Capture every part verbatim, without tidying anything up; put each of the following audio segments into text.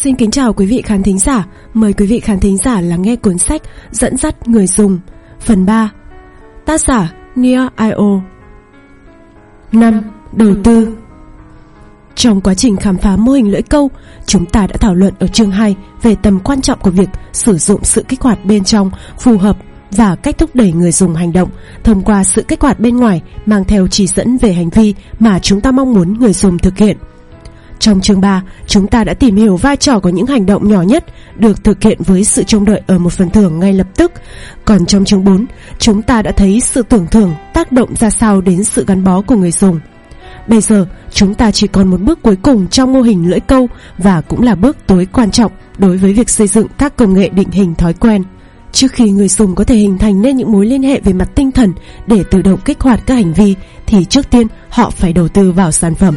Xin kính chào quý vị khán thính giả. Mời quý vị khán thính giả lắng nghe cuốn sách Dẫn dắt người dùng phần ba. Tác giả Nia i o. năm. Đầu tư. Trong quá trình khám phá mô hình lưỡi câu, chúng ta đã thảo luận ở chương hai về tầm quan trọng của việc sử dụng sự kích hoạt bên trong phù hợp và cách thúc đẩy người dùng hành động thông qua sự kích hoạt bên ngoài mang theo chỉ dẫn về hành vi mà chúng ta mong muốn người dùng thực hiện. Trong chương ba, chúng ta đã tìm hiểu vai trò của những hành động nhỏ nhất được thực hiện với sự trông đợi ở một phần thưởng ngay lập tức. Còn trong chương bốn, chúng ta đã thấy sự tưởng thưởng tác động ra sao đến sự gắn bó của người dùng. Bây giờ, chúng ta chỉ còn một bước cuối cùng trong mô hình lưỡi câu và cũng là bước tối quan trọng đối với việc xây dựng các công nghệ định hình thói quen. Trước khi người dùng có thể hình thành nên những mối liên hệ về mặt tinh thần để tự động kích hoạt các hành vi, thì trước tiên họ phải đầu tư vào sản phẩm.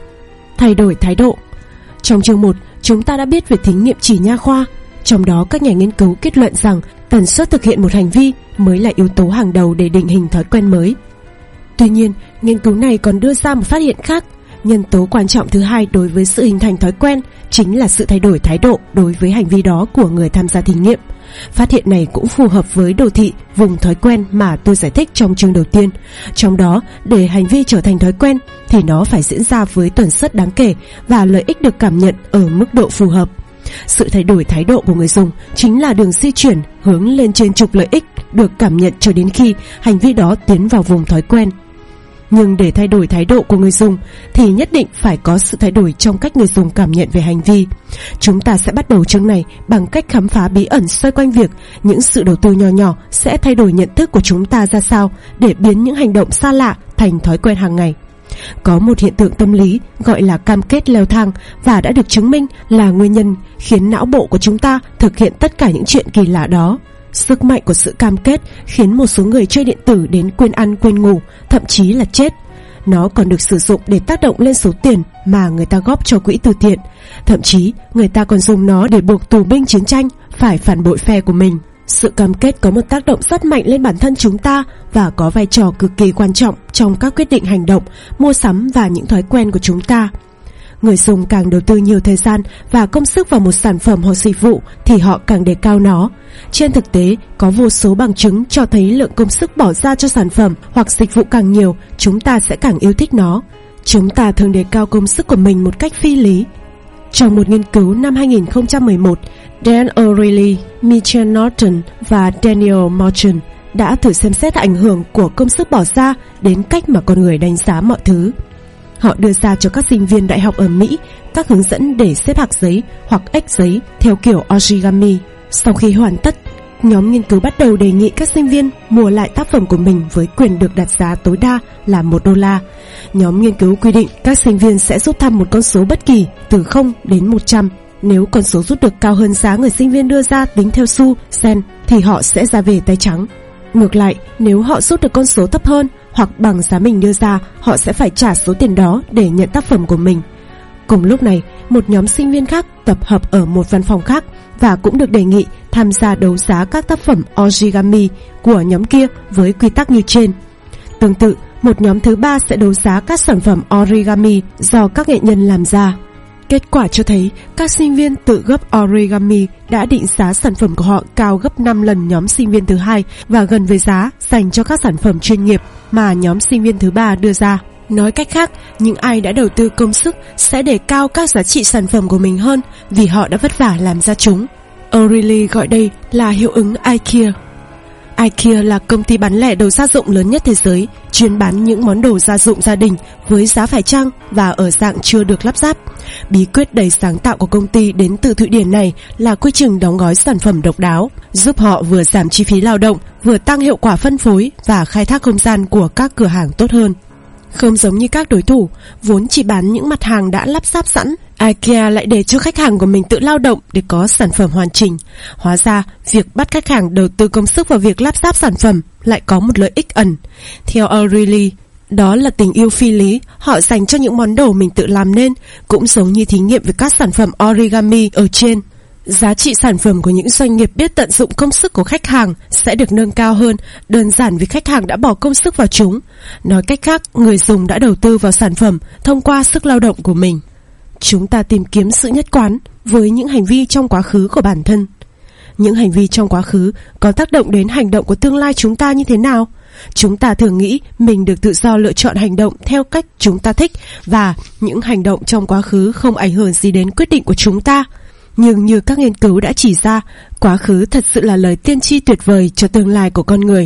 Thay đổi thái độ. Trong chương một, chúng ta đã biết về thí nghiệm chỉ nha khoa. Trong đó, các nhà nghiên cứu kết luận rằng tần suất thực hiện một hành vi mới là yếu tố hàng đầu để định hình thói quen mới. Tuy nhiên, nghiên cứu này còn đưa ra một phát hiện khác. Nhân tố quan trọng thứ hai đối với sự hình thành thói quen chính là sự thay đổi thái độ đối với hành vi đó của người tham gia thí nghiệm. Phát hiện này cũng phù hợp với đồ thị vùng thói quen mà tôi giải thích trong chương đầu tiên. Trong đó, để hành vi trở thành thói quen thì nó phải diễn ra với tần suất đáng kể và lợi ích được cảm nhận ở mức độ phù hợp. Sự thay đổi thái độ của người dùng chính là đường di chuyển hướng lên trên trục lợi ích được cảm nhận cho đến khi hành vi đó tiến vào vùng thói quen. Nhưng để thay đổi thái độ của người dùng thì nhất định phải có sự thay đổi trong cách người dùng cảm nhận về hành vi. Chúng ta sẽ bắt đầu chương này bằng cách khám phá bí ẩn xoay quanh việc những sự đầu tư nhỏ nhỏ sẽ thay đổi nhận thức của chúng ta ra sao để biến những hành động xa lạ thành thói quen hàng ngày. Có một hiện tượng tâm lý gọi là cam kết leo thang và đã được chứng minh là nguyên nhân khiến não bộ của chúng ta thực hiện tất cả những chuyện kỳ lạ đó. Sức mạnh của sự cam kết khiến một số người chơi điện tử đến quên ăn quên ngủ, thậm chí là chết. Nó còn được sử dụng để tác động lên số tiền mà người ta góp cho quỹ từ thiện. Thậm chí, người ta còn dùng nó để buộc tù binh chiến tranh phải phản bội phe của mình. Sự cam kết có một tác động rất mạnh lên bản thân chúng ta và có vai trò cực kỳ quan trọng trong các quyết định hành động, mua sắm và những thói quen của chúng ta. Người dùng càng đầu tư nhiều thời gian và công sức vào một sản phẩm hoặc dịch vụ thì họ càng đề cao nó. Trên thực tế, có vô số bằng chứng cho thấy lượng công sức bỏ ra cho sản phẩm hoặc dịch vụ càng nhiều, chúng ta sẽ càng yêu thích nó. Chúng ta thường đề cao công sức của mình một cách phi lý. Trong một nghiên cứu năm hai nghìn không trăm mười một, Dan O'Reilly, Michael Norton và Daniel Morton đã thử xem xét ảnh hưởng của công sức bỏ ra đến cách mà con người đánh giá mọi thứ. Họ đưa ra cho các sinh viên đại học ở Mỹ các hướng dẫn để xếp hạc giấy hoặc ếch giấy theo kiểu origami. Sau khi hoàn tất, nhóm nghiên cứu bắt đầu đề nghị các sinh viên mua lại tác phẩm của mình với quyền được đặt giá tối đa là một đô la. Nhóm nghiên cứu quy định các sinh viên sẽ rút thăm một con số bất kỳ từ không đến một trăm. Nếu con số rút được cao hơn giá người sinh viên đưa ra tính theo xu, sen thì họ sẽ ra về tay trắng. Ngược lại, nếu họ rút được con số thấp hơn hoặc bằng giá mình đưa ra, họ sẽ phải trả số tiền đó để nhận tác phẩm của mình. Cùng lúc này, một nhóm sinh viên khác tập hợp ở một văn phòng khác và cũng được đề nghị tham gia đấu giá các tác phẩm origami của nhóm kia với quy tắc như trên. Tương tự, một nhóm thứ ba sẽ đấu giá các sản phẩm origami do các nghệ nhân làm ra. Kết quả cho thấy các sinh viên tự gấp origami đã định giá sản phẩm của họ cao gấp năm lần nhóm sinh viên thứ hai và gần với giá dành cho các sản phẩm chuyên nghiệp mà nhóm sinh viên thứ ba đưa ra. Nói cách khác, những ai đã đầu tư công sức sẽ đề cao các giá trị sản phẩm của mình hơn vì họ đã vất vả làm ra chúng. O'Reilly gọi đây là hiệu ứng IKEA. IKEA là công ty bán lẻ đồ gia dụng lớn nhất thế giới, chuyên bán những món đồ gia dụng gia đình với giá phải chăng và ở dạng chưa được lắp ráp. Bí quyết đầy sáng tạo của công ty đến từ Thụy Điển này là quy trình đóng gói sản phẩm độc đáo, giúp họ vừa giảm chi phí lao động, vừa tăng hiệu quả phân phối và khai thác không gian của các cửa hàng tốt hơn. Không giống như các đối thủ, vốn chỉ bán những mặt hàng đã lắp ráp sẵn, IKEA lại để cho khách hàng của mình tự lao động để có sản phẩm hoàn chỉnh. Hóa ra, việc bắt khách hàng đầu tư công sức vào việc lắp ráp sản phẩm lại có một lợi ích ẩn. Theo O'Reilly, đó là tình yêu phi lý họ dành cho những món đồ mình tự làm nên, cũng giống như thí nghiệm với các sản phẩm origami ở trên. Giá trị sản phẩm của những doanh nghiệp biết tận dụng công sức của khách hàng sẽ được nâng cao hơn, đơn giản vì khách hàng đã bỏ công sức vào chúng. Nói cách khác, người dùng đã đầu tư vào sản phẩm thông qua sức lao động của mình. Chúng ta tìm kiếm sự nhất quán, với những hành vi trong quá khứ của bản thân. Những hành vi trong quá khứ có tác động đến hành động của tương lai chúng ta như thế nào? Chúng ta thường nghĩ mình được tự do lựa chọn hành động theo cách chúng ta thích và những hành động trong quá khứ không ảnh hưởng gì đến quyết định của chúng ta. Nhưng như các nghiên cứu đã chỉ ra, quá khứ thật sự là lời tiên tri tuyệt vời cho tương lai của con người.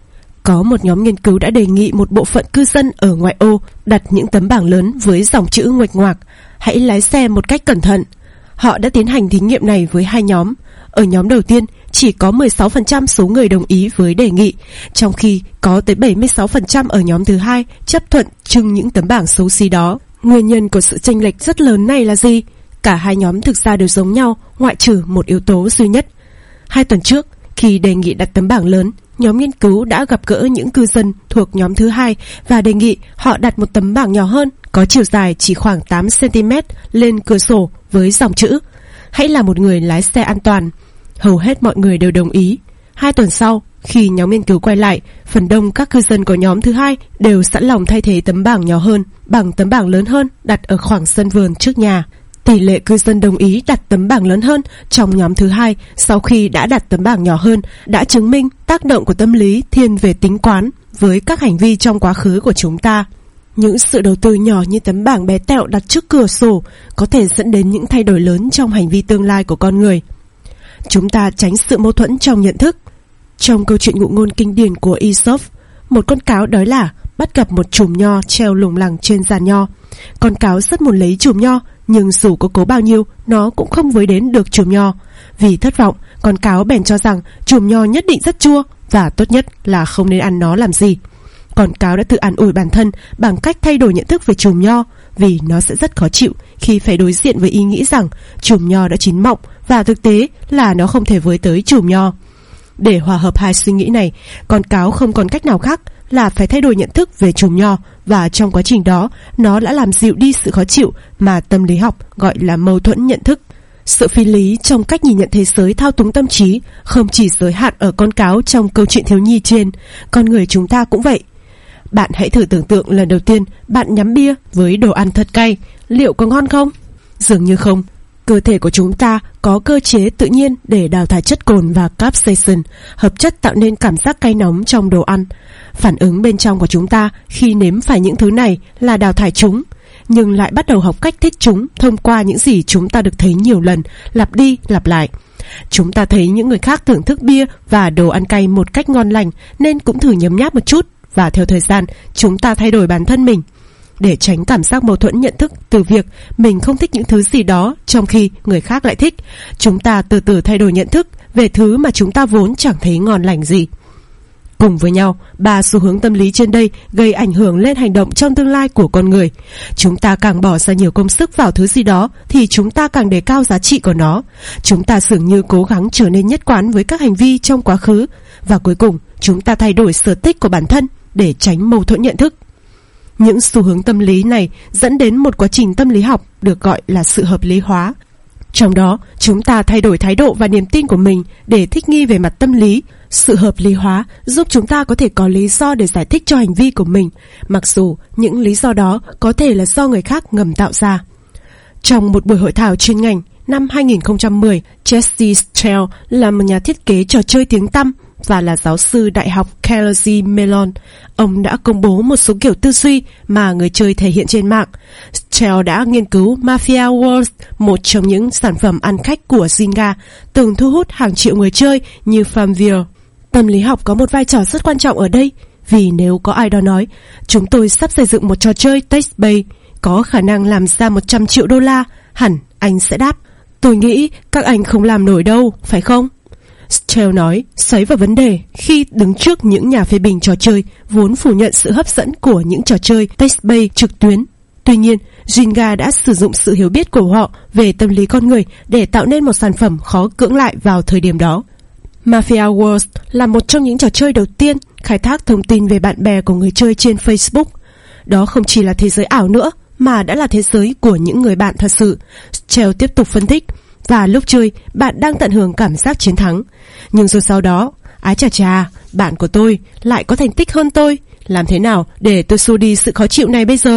Có một nhóm nghiên cứu đã đề nghị một bộ phận cư dân ở ngoại ô đặt những tấm bảng lớn với dòng chữ nguệch ngoạc: hãy lái xe một cách cẩn thận. Họ đã tiến hành thí nghiệm này với hai nhóm. Ở nhóm đầu tiên, chỉ có mười sáu phần trăm số người đồng ý với đề nghị, trong khi có tới bảy mươi sáu phần trăm ở nhóm thứ hai chấp thuận trưng những tấm bảng xấu xí đó. Nguyên nhân của sự chênh lệch rất lớn này là gì? Cả hai nhóm thực ra đều giống nhau, ngoại trừ một yếu tố duy nhất. Hai tuần trước, khi đề nghị đặt tấm bảng lớn, nhóm nghiên cứu đã gặp gỡ những cư dân thuộc nhóm thứ hai và đề nghị họ đặt một tấm bảng nhỏ hơn, có chiều dài chỉ khoảng tám xăng-ti-mét lên cửa sổ với dòng chữ: hãy là một người lái xe an toàn. Hầu hết mọi người đều đồng ý. Hai tuần sau, khi nhóm nghiên cứu quay lại, phần đông các cư dân của nhóm thứ hai đều sẵn lòng thay thế tấm bảng nhỏ hơn bằng tấm bảng lớn hơn đặt ở khoảng sân vườn trước nhà. Tỷ lệ cư dân đồng ý đặt tấm bảng lớn hơn trong nhóm thứ hai sau khi đã đặt tấm bảng nhỏ hơn đã chứng minh tác động của tâm lý thiên về tính toán với các hành vi trong quá khứ của chúng ta. Những sự đầu tư nhỏ như tấm bảng bé tẹo đặt trước cửa sổ có thể dẫn đến những thay đổi lớn trong hành vi tương lai của con người. Chúng ta tránh sự mâu thuẫn trong nhận thức. Trong câu chuyện ngụ ngôn kinh điển của Aesop, một con cáo đói lả bắt gặp một chùm nho treo lủng lẳng trên giàn nho. Con cáo rất muốn lấy chùm nho, nhưng dù có cố bao nhiêu, nó cũng không với đến được chùm nho. Vì thất vọng, con cáo bèn cho rằng chùm nho nhất định rất chua và tốt nhất là không nên ăn nó làm gì. Con cáo đã tự an ủi bản thân bằng cách thay đổi nhận thức về chùm nho, vì nó sẽ rất khó chịu khi phải đối diện với ý nghĩ rằng chùm nho đã chín mọng và thực tế là nó không thể với tới chùm nho. Để hòa hợp hai suy nghĩ này, con cáo không còn cách nào khác là phải thay đổi nhận thức về chùm nho, và trong quá trình đó, nó đã làm dịu đi sự khó chịu mà tâm lý học gọi là mâu thuẫn nhận thức. Sự phi lý trong cách nhìn nhận thế giới thao túng tâm trí không chỉ giới hạn ở con cáo trong câu chuyện thiếu nhi trên, con người chúng ta cũng vậy. Bạn hãy thử tưởng tượng lần đầu tiên bạn nhắm bia với đồ ăn thật cay, liệu có ngon không? Dường như không. Cơ thể của chúng ta có cơ chế tự nhiên để đào thải chất cồn và capsaicin, hợp chất tạo nên cảm giác cay nóng trong đồ ăn. Phản ứng bên trong của chúng ta khi nếm phải những thứ này là đào thải chúng, nhưng lại bắt đầu học cách thích chúng thông qua những gì chúng ta được thấy nhiều lần, lặp đi lặp lại. Chúng ta thấy những người khác thưởng thức bia và đồ ăn cay một cách ngon lành nên cũng thử nhấm nháp một chút, và theo thời gian chúng ta thay đổi bản thân mình. Để tránh cảm giác mâu thuẫn nhận thức từ việc mình không thích những thứ gì đó trong khi người khác lại thích, chúng ta từ từ thay đổi nhận thức về thứ mà chúng ta vốn chẳng thấy ngon lành gì. Cùng với nhau, ba xu hướng tâm lý trên đây gây ảnh hưởng lên hành động trong tương lai của con người. Chúng ta càng bỏ ra nhiều công sức vào thứ gì đó thì chúng ta càng đề cao giá trị của nó. Chúng ta dường như cố gắng trở nên nhất quán với các hành vi trong quá khứ, và cuối cùng chúng ta thay đổi sở thích của bản thân để tránh mâu thuẫn nhận thức. Những xu hướng tâm lý này dẫn đến một quá trình tâm lý học được gọi là sự hợp lý hóa. Trong đó, chúng ta thay đổi thái độ và niềm tin của mình để thích nghi về mặt tâm lý. Sự hợp lý hóa giúp chúng ta có thể có lý do để giải thích cho hành vi của mình, mặc dù những lý do đó có thể là do người khác ngầm tạo ra. Trong một buổi hội thảo chuyên ngành năm hai nghìn không trăm mười, Jesse Strell là một nhà thiết kế trò chơi tiếng tăm và là giáo sư đại học Carnegie Mellon. Ông đã công bố một số kiểu tư duy mà người chơi thể hiện trên mạng. Strell đã nghiên cứu Mafia World, một trong những sản phẩm ăn khách của Zynga, từng thu hút hàng triệu người chơi như Farmville. Tâm lý học có một vai trò rất quan trọng ở đây, vì nếu có ai đó nói chúng tôi sắp xây dựng một trò chơi text-based có khả năng làm ra một trăm triệu đô la, hẳn anh sẽ đáp: tôi nghĩ các anh không làm nổi đâu, phải không? Strell nói, xoáy vào vấn đề khi đứng trước những nhà phê bình trò chơi vốn phủ nhận sự hấp dẫn của những trò chơi text-based trực tuyến. Tuy nhiên, Zynga đã sử dụng sự hiểu biết của họ về tâm lý con người để tạo nên một sản phẩm khó cưỡng lại vào thời điểm đó. Mafia World là một trong những trò chơi đầu tiên khai thác thông tin về bạn bè của người chơi trên Facebook. Đó không chỉ là thế giới ảo nữa, mà đã là thế giới của những người bạn thật sự. Strell tiếp tục phân tích, và lúc chơi, bạn đang tận hưởng cảm giác chiến thắng. Nhưng rồi sau đó, ái chà chà, bạn của tôi lại có thành tích hơn tôi. Làm thế nào để tôi xua đi sự khó chịu này bây giờ?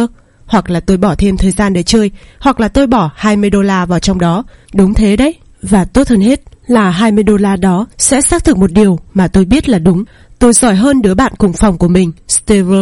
hoặc là tôi bỏ thêm thời gian để chơi, hoặc là tôi bỏ hai mươi đô la vào trong đó. Đúng thế đấy. Và tốt hơn hết là hai mươi đô la đó sẽ xác thực một điều mà tôi biết là đúng. Tôi giỏi hơn đứa bạn cùng phòng của mình, Steve.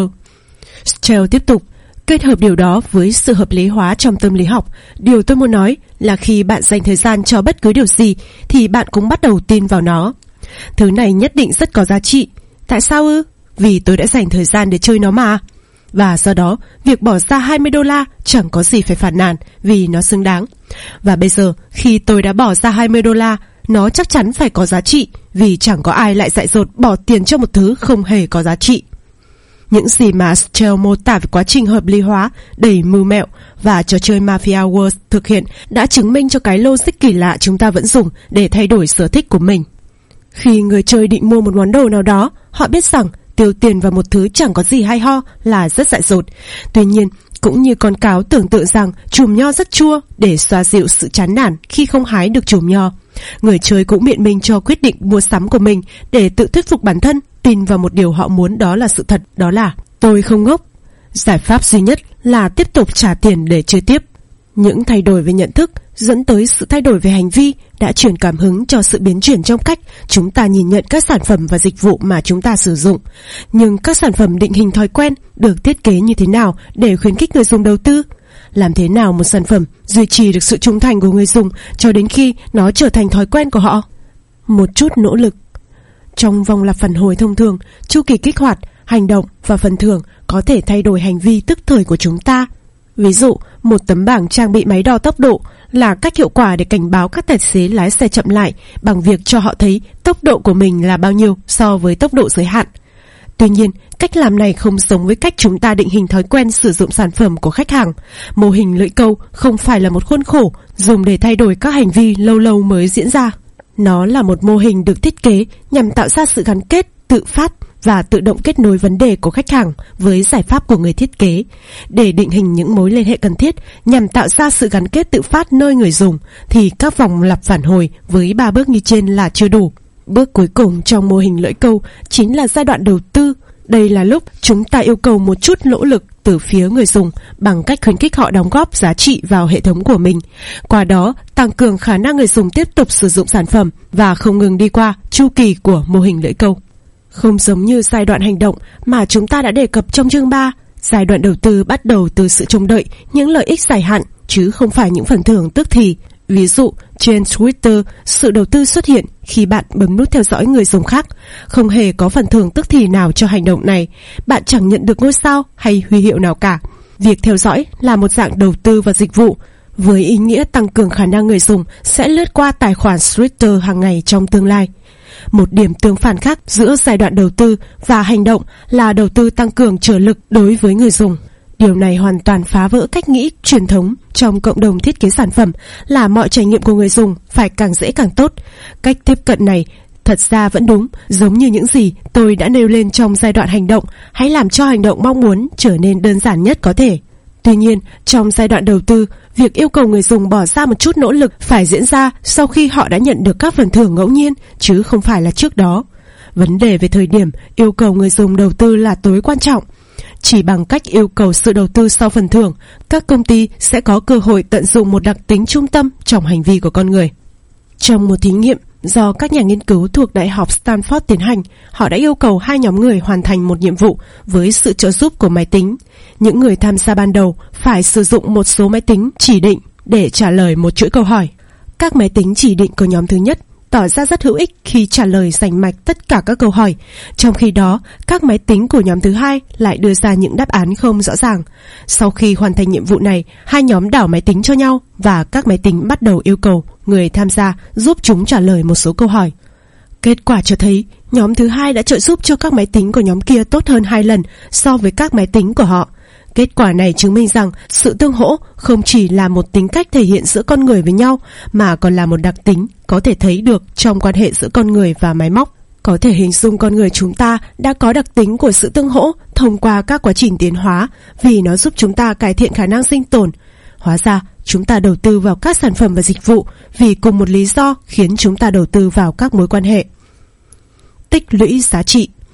Strell tiếp tục. Kết hợp điều đó với sự hợp lý hóa trong tâm lý học, điều tôi muốn nói là khi bạn dành thời gian cho bất cứ điều gì thì bạn cũng bắt đầu tin vào nó. Thứ này nhất định rất có giá trị. Tại sao ư? Vì tôi đã dành thời gian để chơi nó mà. Và do đó, việc bỏ ra hai mươi đô la chẳng có gì phải phàn nàn vì nó xứng đáng. Và bây giờ, khi tôi đã bỏ ra hai mươi đô la, nó chắc chắn phải có giá trị vì chẳng có ai lại dại dột bỏ tiền cho một thứ không hề có giá trị. Những gì mà Strell mô tả về quá trình hợp lý hóa, đầy mưu mẹo và trò chơi Mafia Wars thực hiện đã chứng minh cho cái logic kỳ lạ chúng ta vẫn dùng để thay đổi sở thích của mình. Khi người chơi định mua một món đồ nào đó, họ biết rằng tiêu tiền vào một thứ chẳng có gì hay ho là rất dại dột. Tuy nhiên, cũng như con cáo tưởng tượng rằng chùm nho rất chua để xoa dịu sự chán nản khi không hái được chùm nho, người chơi cũng biện minh cho quyết định mua sắm của mình để tự thuyết phục bản thân tin vào một điều họ muốn, đó là sự thật, đó là tôi không ngốc. Giải pháp duy nhất là tiếp tục trả tiền để chơi tiếp. Những thay đổi về nhận thức dẫn tới sự thay đổi về hành vi đã truyền cảm hứng cho sự biến chuyển trong cách chúng ta nhìn nhận các sản phẩm và dịch vụ mà chúng ta sử dụng. Nhưng các sản phẩm định hình thói quen được thiết kế như thế nào để khuyến khích người dùng đầu tư? Làm thế nào một sản phẩm duy trì được sự trung thành của người dùng cho đến khi nó trở thành thói quen của họ? Một chút nỗ lực. Trong vòng lặp phản hồi thông thường, chu kỳ kích hoạt, hành động và phần thưởng có thể thay đổi hành vi tức thời của chúng ta. Ví dụ, một tấm bảng trang bị máy đo tốc độ là cách hiệu quả để cảnh báo các tài xế lái xe chậm lại bằng việc cho họ thấy tốc độ của mình là bao nhiêu so với tốc độ giới hạn. Tuy nhiên, cách làm này không giống với cách chúng ta định hình thói quen sử dụng sản phẩm của khách hàng. Mô hình lưỡi câu không phải là một khuôn khổ dùng để thay đổi các hành vi lâu lâu mới diễn ra. Nó là một mô hình được thiết kế nhằm tạo ra sự gắn kết, tự phát và tự động kết nối vấn đề của khách hàng với giải pháp của người thiết kế. Để định hình những mối liên hệ cần thiết nhằm tạo ra sự gắn kết tự phát nơi người dùng, thì các vòng lặp phản hồi với ba bước như trên là chưa đủ. Bước cuối cùng trong mô hình lưỡi câu chính là giai đoạn đầu tư. Đây là lúc chúng ta yêu cầu một chút nỗ lực từ phía người dùng bằng cách khuyến khích họ đóng góp giá trị vào hệ thống của mình. Qua đó, tăng cường khả năng người dùng tiếp tục sử dụng sản phẩm và không ngừng đi qua chu kỳ của mô hình lưỡi câu. Không giống như giai đoạn hành động mà chúng ta đã đề cập trong chương ba, giai đoạn đầu tư bắt đầu từ sự trông đợi những lợi ích dài hạn chứ không phải những phần thưởng tức thì. Ví dụ, trên Twitter, sự đầu tư xuất hiện khi bạn bấm nút theo dõi người dùng khác. Không hề có phần thưởng tức thì nào cho hành động này. Bạn chẳng nhận được ngôi sao hay huy hiệu nào cả. Việc theo dõi là một dạng đầu tư vào dịch vụ, với ý nghĩa tăng cường khả năng người dùng sẽ lướt qua tài khoản Twitter hàng ngày trong tương lai. Một điểm tương phản khác giữa giai đoạn đầu tư và hành động là đầu tư tăng cường trở lực đối với người dùng. Điều này hoàn toàn phá vỡ cách nghĩ truyền thống trong cộng đồng thiết kế sản phẩm là mọi trải nghiệm của người dùng phải càng dễ càng tốt. Cách tiếp cận này thật ra vẫn đúng, giống như những gì tôi đã nêu lên trong giai đoạn hành động, hãy làm cho hành động mong muốn trở nên đơn giản nhất có thể. Tuy nhiên, trong giai đoạn đầu tư, việc yêu cầu người dùng bỏ ra một chút nỗ lực phải diễn ra sau khi họ đã nhận được các phần thưởng ngẫu nhiên, chứ không phải là trước đó. Vấn đề về thời điểm yêu cầu người dùng đầu tư là tối quan trọng. Chỉ bằng cách yêu cầu sự đầu tư sau phần thưởng, các công ty sẽ có cơ hội tận dụng một đặc tính trung tâm trong hành vi của con người. Trong một thí nghiệm do các nhà nghiên cứu thuộc Đại học Stanford tiến hành, họ đã yêu cầu hai nhóm người hoàn thành một nhiệm vụ với sự trợ giúp của máy tính. Những người tham gia ban đầu phải sử dụng một số máy tính chỉ định để trả lời một chuỗi câu hỏi. Các máy tính chỉ định của nhóm thứ nhất tỏ ra rất hữu ích khi trả lời rành mạch tất cả các câu hỏi, trong khi đó các máy tính của nhóm thứ hai lại đưa ra những đáp án không rõ ràng. Sau khi hoàn thành nhiệm vụ này, hai nhóm đảo máy tính cho nhau và các máy tính bắt đầu yêu cầu người tham gia giúp chúng trả lời một số câu hỏi. Kết quả cho thấy nhóm thứ hai đã trợ giúp cho các máy tính của nhóm kia tốt hơn hai lần so với các máy tính của họ. Kết quả này chứng minh rằng sự tương hỗ không chỉ là một tính cách thể hiện giữa con người với nhau mà còn là một đặc tính có thể thấy được trong quan hệ giữa con người và máy móc. Có thể hình dung con người chúng ta đã có đặc tính của sự tương hỗ thông qua các quá trình tiến hóa vì nó giúp chúng ta cải thiện khả năng sinh tồn. Hóa ra, chúng ta đầu tư vào các sản phẩm và dịch vụ vì cùng một lý do khiến chúng ta đầu tư vào các mối quan hệ. Tích lũy giá trị.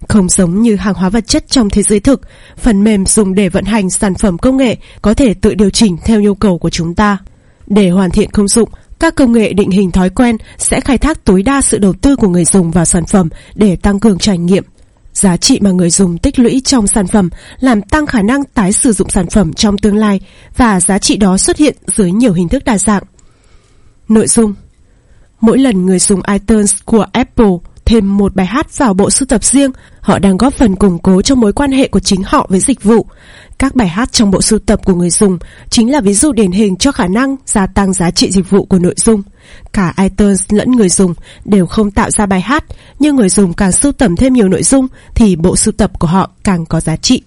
Không giống như hàng hóa vật chất trong thế giới thực, phần mềm dùng để vận hành sản phẩm công nghệ có thể tự điều chỉnh theo nhu cầu của chúng ta. Để hoàn thiện công dụng, các công nghệ định hình thói quen sẽ khai thác tối đa sự đầu tư của người dùng vào sản phẩm để tăng cường trải nghiệm. Giá trị mà người dùng tích lũy trong sản phẩm làm tăng khả năng tái sử dụng sản phẩm trong tương lai, và giá trị đó xuất hiện dưới nhiều hình thức đa dạng. Nội dung. Mỗi lần người dùng iTunes của Apple thêm một bài hát vào bộ sưu tập riêng, họ đang góp phần củng cố cho mối quan hệ của chính họ với dịch vụ. Các bài hát trong bộ sưu tập của người dùng chính là ví dụ điển hình cho khả năng gia tăng giá trị dịch vụ của nội dung. Cả iTunes lẫn người dùng đều không tạo ra bài hát, nhưng người dùng càng sưu tầm thêm nhiều nội dung thì bộ sưu tập của họ càng có giá trị.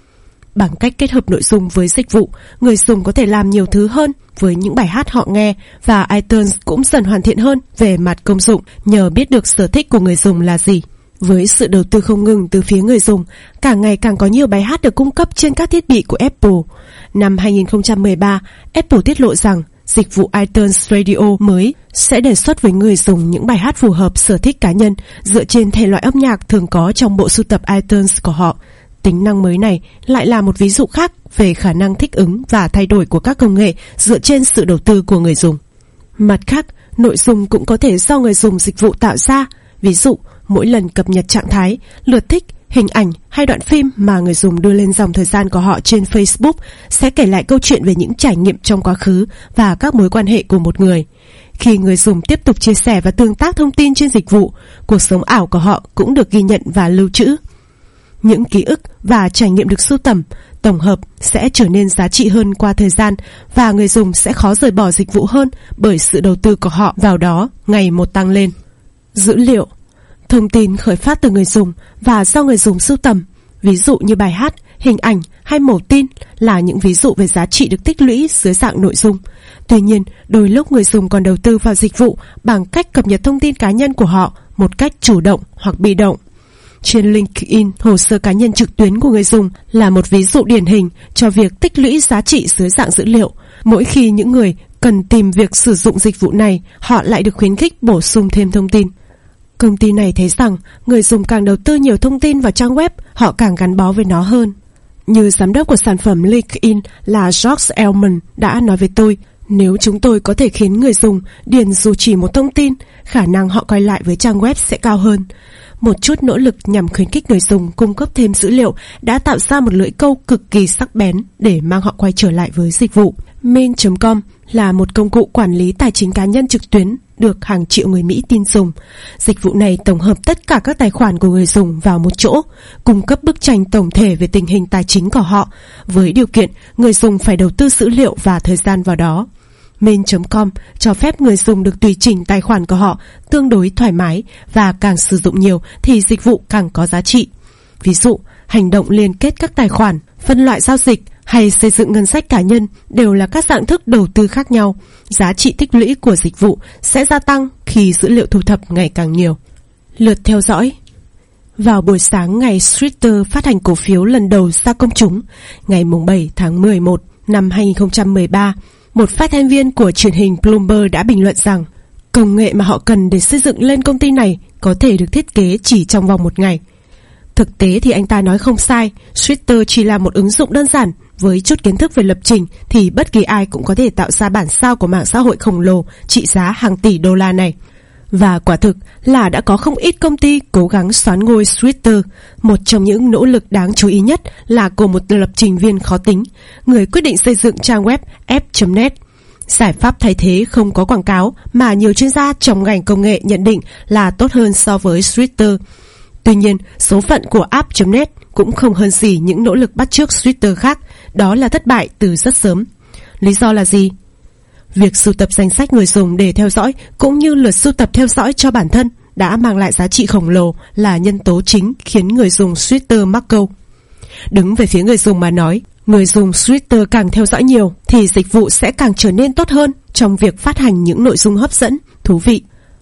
Bằng cách kết hợp nội dung với dịch vụ, người dùng có thể làm nhiều thứ hơn với những bài hát họ nghe, và iTunes cũng dần hoàn thiện hơn về mặt công dụng nhờ biết được sở thích của người dùng là gì. Với sự đầu tư không ngừng từ phía người dùng, càng ngày càng có nhiều bài hát được cung cấp trên các thiết bị của Apple. Năm hai nghìn không trăm mười ba, Apple tiết lộ rằng dịch vụ iTunes Radio mới sẽ đề xuất với người dùng những bài hát phù hợp sở thích cá nhân dựa trên thể loại âm nhạc thường có trong bộ sưu tập iTunes của họ. Tính năng mới này lại là một ví dụ khác về khả năng thích ứng và thay đổi của các công nghệ dựa trên sự đầu tư của người dùng. Mặt khác, nội dung cũng có thể do người dùng dịch vụ tạo ra. Ví dụ, mỗi lần cập nhật trạng thái, lượt thích, hình ảnh hay đoạn phim mà người dùng đưa lên dòng thời gian của họ trên Facebook sẽ kể lại câu chuyện về những trải nghiệm trong quá khứ và các mối quan hệ của một người. Khi người dùng tiếp tục chia sẻ và tương tác thông tin trên dịch vụ, cuộc sống ảo của họ cũng được ghi nhận và lưu trữ. Những ký ức và trải nghiệm được sưu tầm, tổng hợp sẽ trở nên giá trị hơn qua thời gian, và người dùng sẽ khó rời bỏ dịch vụ hơn bởi sự đầu tư của họ vào đó ngày một tăng lên. Dữ liệu. Thông tin khởi phát từ người dùng và do người dùng sưu tầm, ví dụ như bài hát, hình ảnh hay mẩu tin, là những ví dụ về giá trị được tích lũy dưới dạng nội dung. Tuy nhiên, đôi lúc người dùng còn đầu tư vào dịch vụ bằng cách cập nhật thông tin cá nhân của họ một cách chủ động hoặc bị động. Trên LinkedIn, hồ sơ cá nhân trực tuyến của người dùng là một ví dụ điển hình cho việc tích lũy giá trị dưới dạng dữ liệu. Mỗi khi những người cần tìm việc sử dụng dịch vụ này, họ lại được khuyến khích bổ sung thêm thông tin. Công ty này thấy rằng người dùng càng đầu tư nhiều thông tin vào trang web, họ càng gắn bó với nó hơn. Như giám đốc của sản phẩm LinkedIn là George Elman đã nói với tôi, nếu chúng tôi có thể khiến người dùng điền dù chỉ một thông tin, khả năng họ quay lại với trang web sẽ cao hơn. Một chút nỗ lực nhằm khuyến khích người dùng cung cấp thêm dữ liệu đã tạo ra một lưỡi câu cực kỳ sắc bén để mang họ quay trở lại với dịch vụ. Mint chấm com là một công cụ quản lý tài chính cá nhân trực tuyến được hàng triệu người Mỹ tin dùng. Dịch vụ này tổng hợp tất cả các tài khoản của người dùng vào một chỗ, cung cấp bức tranh tổng thể về tình hình tài chính của họ, với điều kiện người dùng phải đầu tư dữ liệu và thời gian vào đó. Mint chấm com cho phép người dùng được tùy chỉnh tài khoản của họ tương đối thoải mái, và càng sử dụng nhiều thì dịch vụ càng có giá trị. Ví dụ, hành động liên kết các tài khoản, phân loại giao dịch hay xây dựng ngân sách cá nhân đều là các dạng thức đầu tư khác nhau. Giá trị tích lũy của dịch vụ sẽ gia tăng khi dữ liệu thu thập ngày càng nhiều. Lượt theo dõi. Vào buổi sáng ngày Twitter phát hành cổ phiếu lần đầu ra công chúng, ngày bảy tháng mười một năm hai nghìn không trăm mười ba, một phát thanh viên của truyền hình Bloomberg đã bình luận rằng công nghệ mà họ cần để xây dựng lên công ty này có thể được thiết kế chỉ trong vòng một ngày. Thực tế thì anh ta nói không sai, Twitter chỉ là một ứng dụng đơn giản. Với chút kiến thức về lập trình thì bất kỳ ai cũng có thể tạo ra bản sao của mạng xã hội khổng lồ trị giá hàng tỷ đô la này. Và quả thực là đã có không ít công ty cố gắng soán ngôi Twitter. Một trong những nỗ lực đáng chú ý nhất là của một lập trình viên khó tính, người quyết định xây dựng trang web app chấm net. Giải pháp thay thế không có quảng cáo mà nhiều chuyên gia trong ngành công nghệ nhận định là tốt hơn so với Twitter. Tuy nhiên, số phận của app chấm net cũng không hơn gì những nỗ lực bắt chước Twitter khác, đó là thất bại từ rất sớm. Lý do là gì? Việc sưu tập danh sách người dùng để theo dõi cũng như lượt sưu tập theo dõi cho bản thân đã mang lại giá trị khổng lồ là nhân tố chính khiến người dùng Twitter mắc câu. Đứng về phía người dùng mà nói, người dùng Twitter càng theo dõi nhiều thì dịch vụ sẽ càng trở nên tốt hơn trong việc phát hành những nội dung hấp dẫn, thú vị.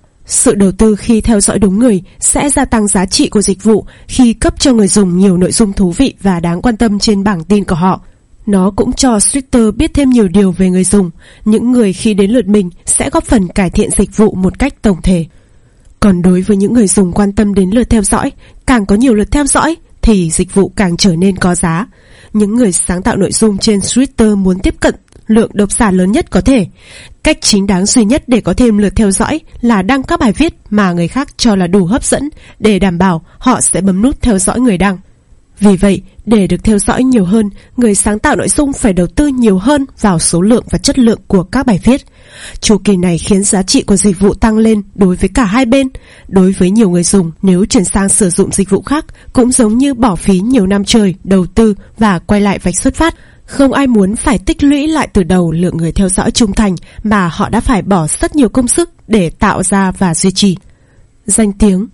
Sự đầu tư khi theo dõi đúng người sẽ gia tăng giá trị của dịch vụ khi cấp cho người dùng nhiều nội dung thú vị và đáng quan tâm trên bảng tin của họ. Nó cũng cho Twitter biết thêm nhiều điều về người dùng, những người khi đến lượt mình sẽ góp phần cải thiện dịch vụ một cách tổng thể. Còn đối với những người dùng quan tâm đến lượt theo dõi, càng có nhiều lượt theo dõi thì dịch vụ càng trở nên có giá. Những người sáng tạo nội dung trên Twitter muốn tiếp cận lượng độc giả lớn nhất có thể. Cách chính đáng duy nhất để có thêm lượt theo dõi là đăng các bài viết mà người khác cho là đủ hấp dẫn để đảm bảo họ sẽ bấm nút theo dõi người đăng. Vì vậy, để được theo dõi nhiều hơn, người sáng tạo nội dung phải đầu tư nhiều hơn vào số lượng và chất lượng của các bài viết. Chu kỳ này khiến giá trị của dịch vụ tăng lên đối với cả hai bên. Đối với nhiều người dùng, nếu chuyển sang sử dụng dịch vụ khác cũng giống như bỏ phí nhiều năm trời, đầu tư và quay lại vạch xuất phát. Không ai muốn phải tích lũy lại từ đầu lượng người theo dõi trung thành mà họ đã phải bỏ rất nhiều công sức để tạo ra và duy trì. Danh tiếng.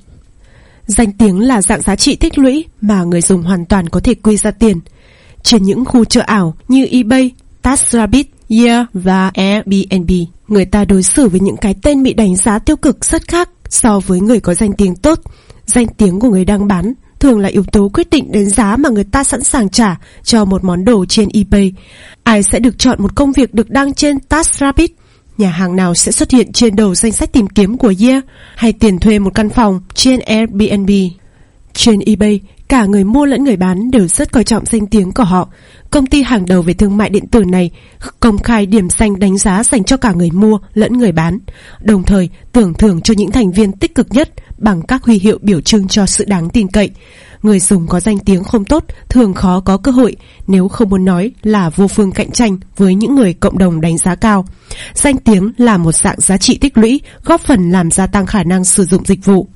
Danh tiếng là dạng giá trị tích lũy mà người dùng hoàn toàn có thể quy ra tiền. Trên những khu chợ ảo như eBay, TaskRabbit, Yeah và Airbnb, người ta đối xử với những cái tên bị đánh giá tiêu cực rất khác so với người có danh tiếng tốt. Danh tiếng của người đang bán thường là yếu tố quyết định đến giá mà người ta sẵn sàng trả cho một món đồ trên eBay. Ai sẽ được chọn một công việc được đăng trên TaskRabbit? Nhà hàng nào sẽ xuất hiện trên đầu danh sách tìm kiếm của Yeah? Hay tiền thuê một căn phòng trên Airbnb? Trên eBay, cả người mua lẫn người bán đều rất coi trọng danh tiếng của họ. Công ty hàng đầu về thương mại điện tử này công khai điểm danh đánh giá dành cho cả người mua lẫn người bán, đồng thời tưởng thưởng cho những thành viên tích cực nhất bằng các huy hiệu biểu trưng cho sự đáng tin cậy. Người dùng có danh tiếng không tốt thường khó có cơ hội, nếu không muốn nói là vô phương cạnh tranh với những người cộng đồng đánh giá cao. Danh tiếng là một dạng giá trị tích lũy, góp phần làm gia tăng khả năng sử dụng dịch vụ.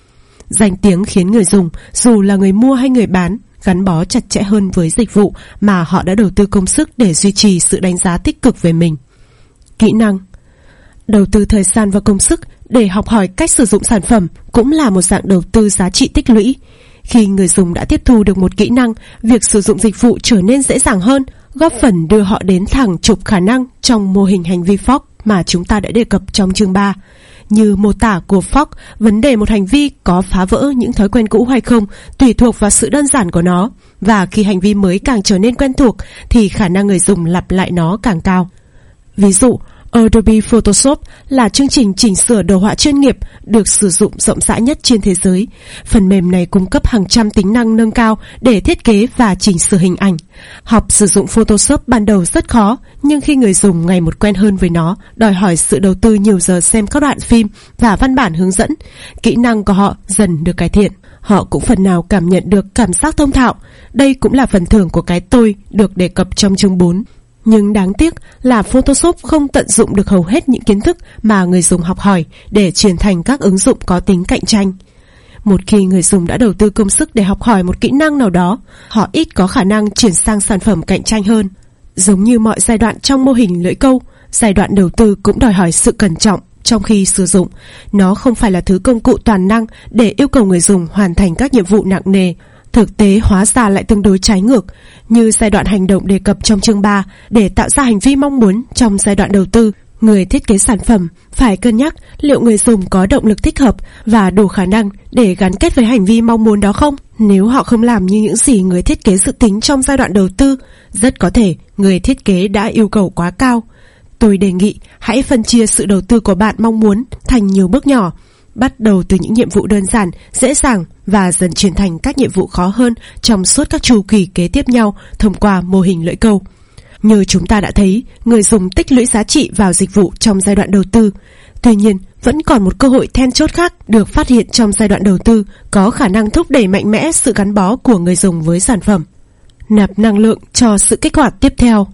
Danh tiếng khiến người dùng, dù là người mua hay người bán, gắn bó chặt chẽ hơn với dịch vụ mà họ đã đầu tư công sức để duy trì sự đánh giá tích cực về mình. Kỹ năng. Đầu tư thời gian và công sức để học hỏi cách sử dụng sản phẩm cũng là một dạng đầu tư giá trị tích lũy. Khi người dùng đã tiếp thu được một kỹ năng, việc sử dụng dịch vụ trở nên dễ dàng hơn, góp phần đưa họ đến hàng chục khả năng trong mô hình hành vi Fogg mà chúng ta đã đề cập trong chương ba. Như mô tả của Fogg, vấn đề một hành vi có phá vỡ những thói quen cũ hay không tùy thuộc vào sự đơn giản của nó, và khi hành vi mới càng trở nên quen thuộc thì khả năng người dùng lặp lại nó càng cao. Ví dụ, Adobe Photoshop là chương trình chỉnh sửa đồ họa chuyên nghiệp được sử dụng rộng rãi nhất trên thế giới. Phần mềm này cung cấp hàng trăm tính năng nâng cao để thiết kế và chỉnh sửa hình ảnh. Học sử dụng Photoshop ban đầu rất khó, nhưng khi người dùng ngày một quen hơn với nó, đòi hỏi sự đầu tư nhiều giờ xem các đoạn phim và văn bản hướng dẫn, kỹ năng của họ dần được cải thiện. Họ cũng phần nào cảm nhận được cảm giác thông thạo. Đây cũng là phần thưởng của cái tôi được đề cập trong chương bốn. Nhưng đáng tiếc là Photoshop không tận dụng được hầu hết những kiến thức mà người dùng học hỏi để chuyển thành các ứng dụng có tính cạnh tranh. Một khi người dùng đã đầu tư công sức để học hỏi một kỹ năng nào đó, họ ít có khả năng chuyển sang sản phẩm cạnh tranh hơn. Giống như mọi giai đoạn trong mô hình lưỡi câu, giai đoạn đầu tư cũng đòi hỏi sự cẩn trọng trong khi sử dụng. Nó không phải là thứ công cụ toàn năng để yêu cầu người dùng hoàn thành các nhiệm vụ nặng nề. Thực tế hóa ra lại tương đối trái ngược, như giai đoạn hành động đề cập trong chương ba. Để tạo ra hành vi mong muốn trong giai đoạn đầu tư, người thiết kế sản phẩm phải cân nhắc liệu người dùng có động lực thích hợp và đủ khả năng để gắn kết với hành vi mong muốn đó không. Nếu họ không làm như những gì người thiết kế dự tính trong giai đoạn đầu tư, rất có thể người thiết kế đã yêu cầu quá cao. Tôi đề nghị hãy phân chia sự đầu tư của bạn mong muốn thành nhiều bước nhỏ, bắt đầu từ những nhiệm vụ đơn giản, dễ dàng và dần chuyển thành các nhiệm vụ khó hơn trong suốt các chu kỳ kế tiếp nhau thông qua mô hình lưỡi câu. Như chúng ta đã thấy, người dùng tích lũy giá trị vào dịch vụ trong giai đoạn đầu tư. Tuy nhiên, vẫn còn một cơ hội then chốt khác được phát hiện trong giai đoạn đầu tư, có khả năng thúc đẩy mạnh mẽ sự gắn bó của người dùng với sản phẩm. Nạp năng lượng cho sự kích hoạt tiếp theo.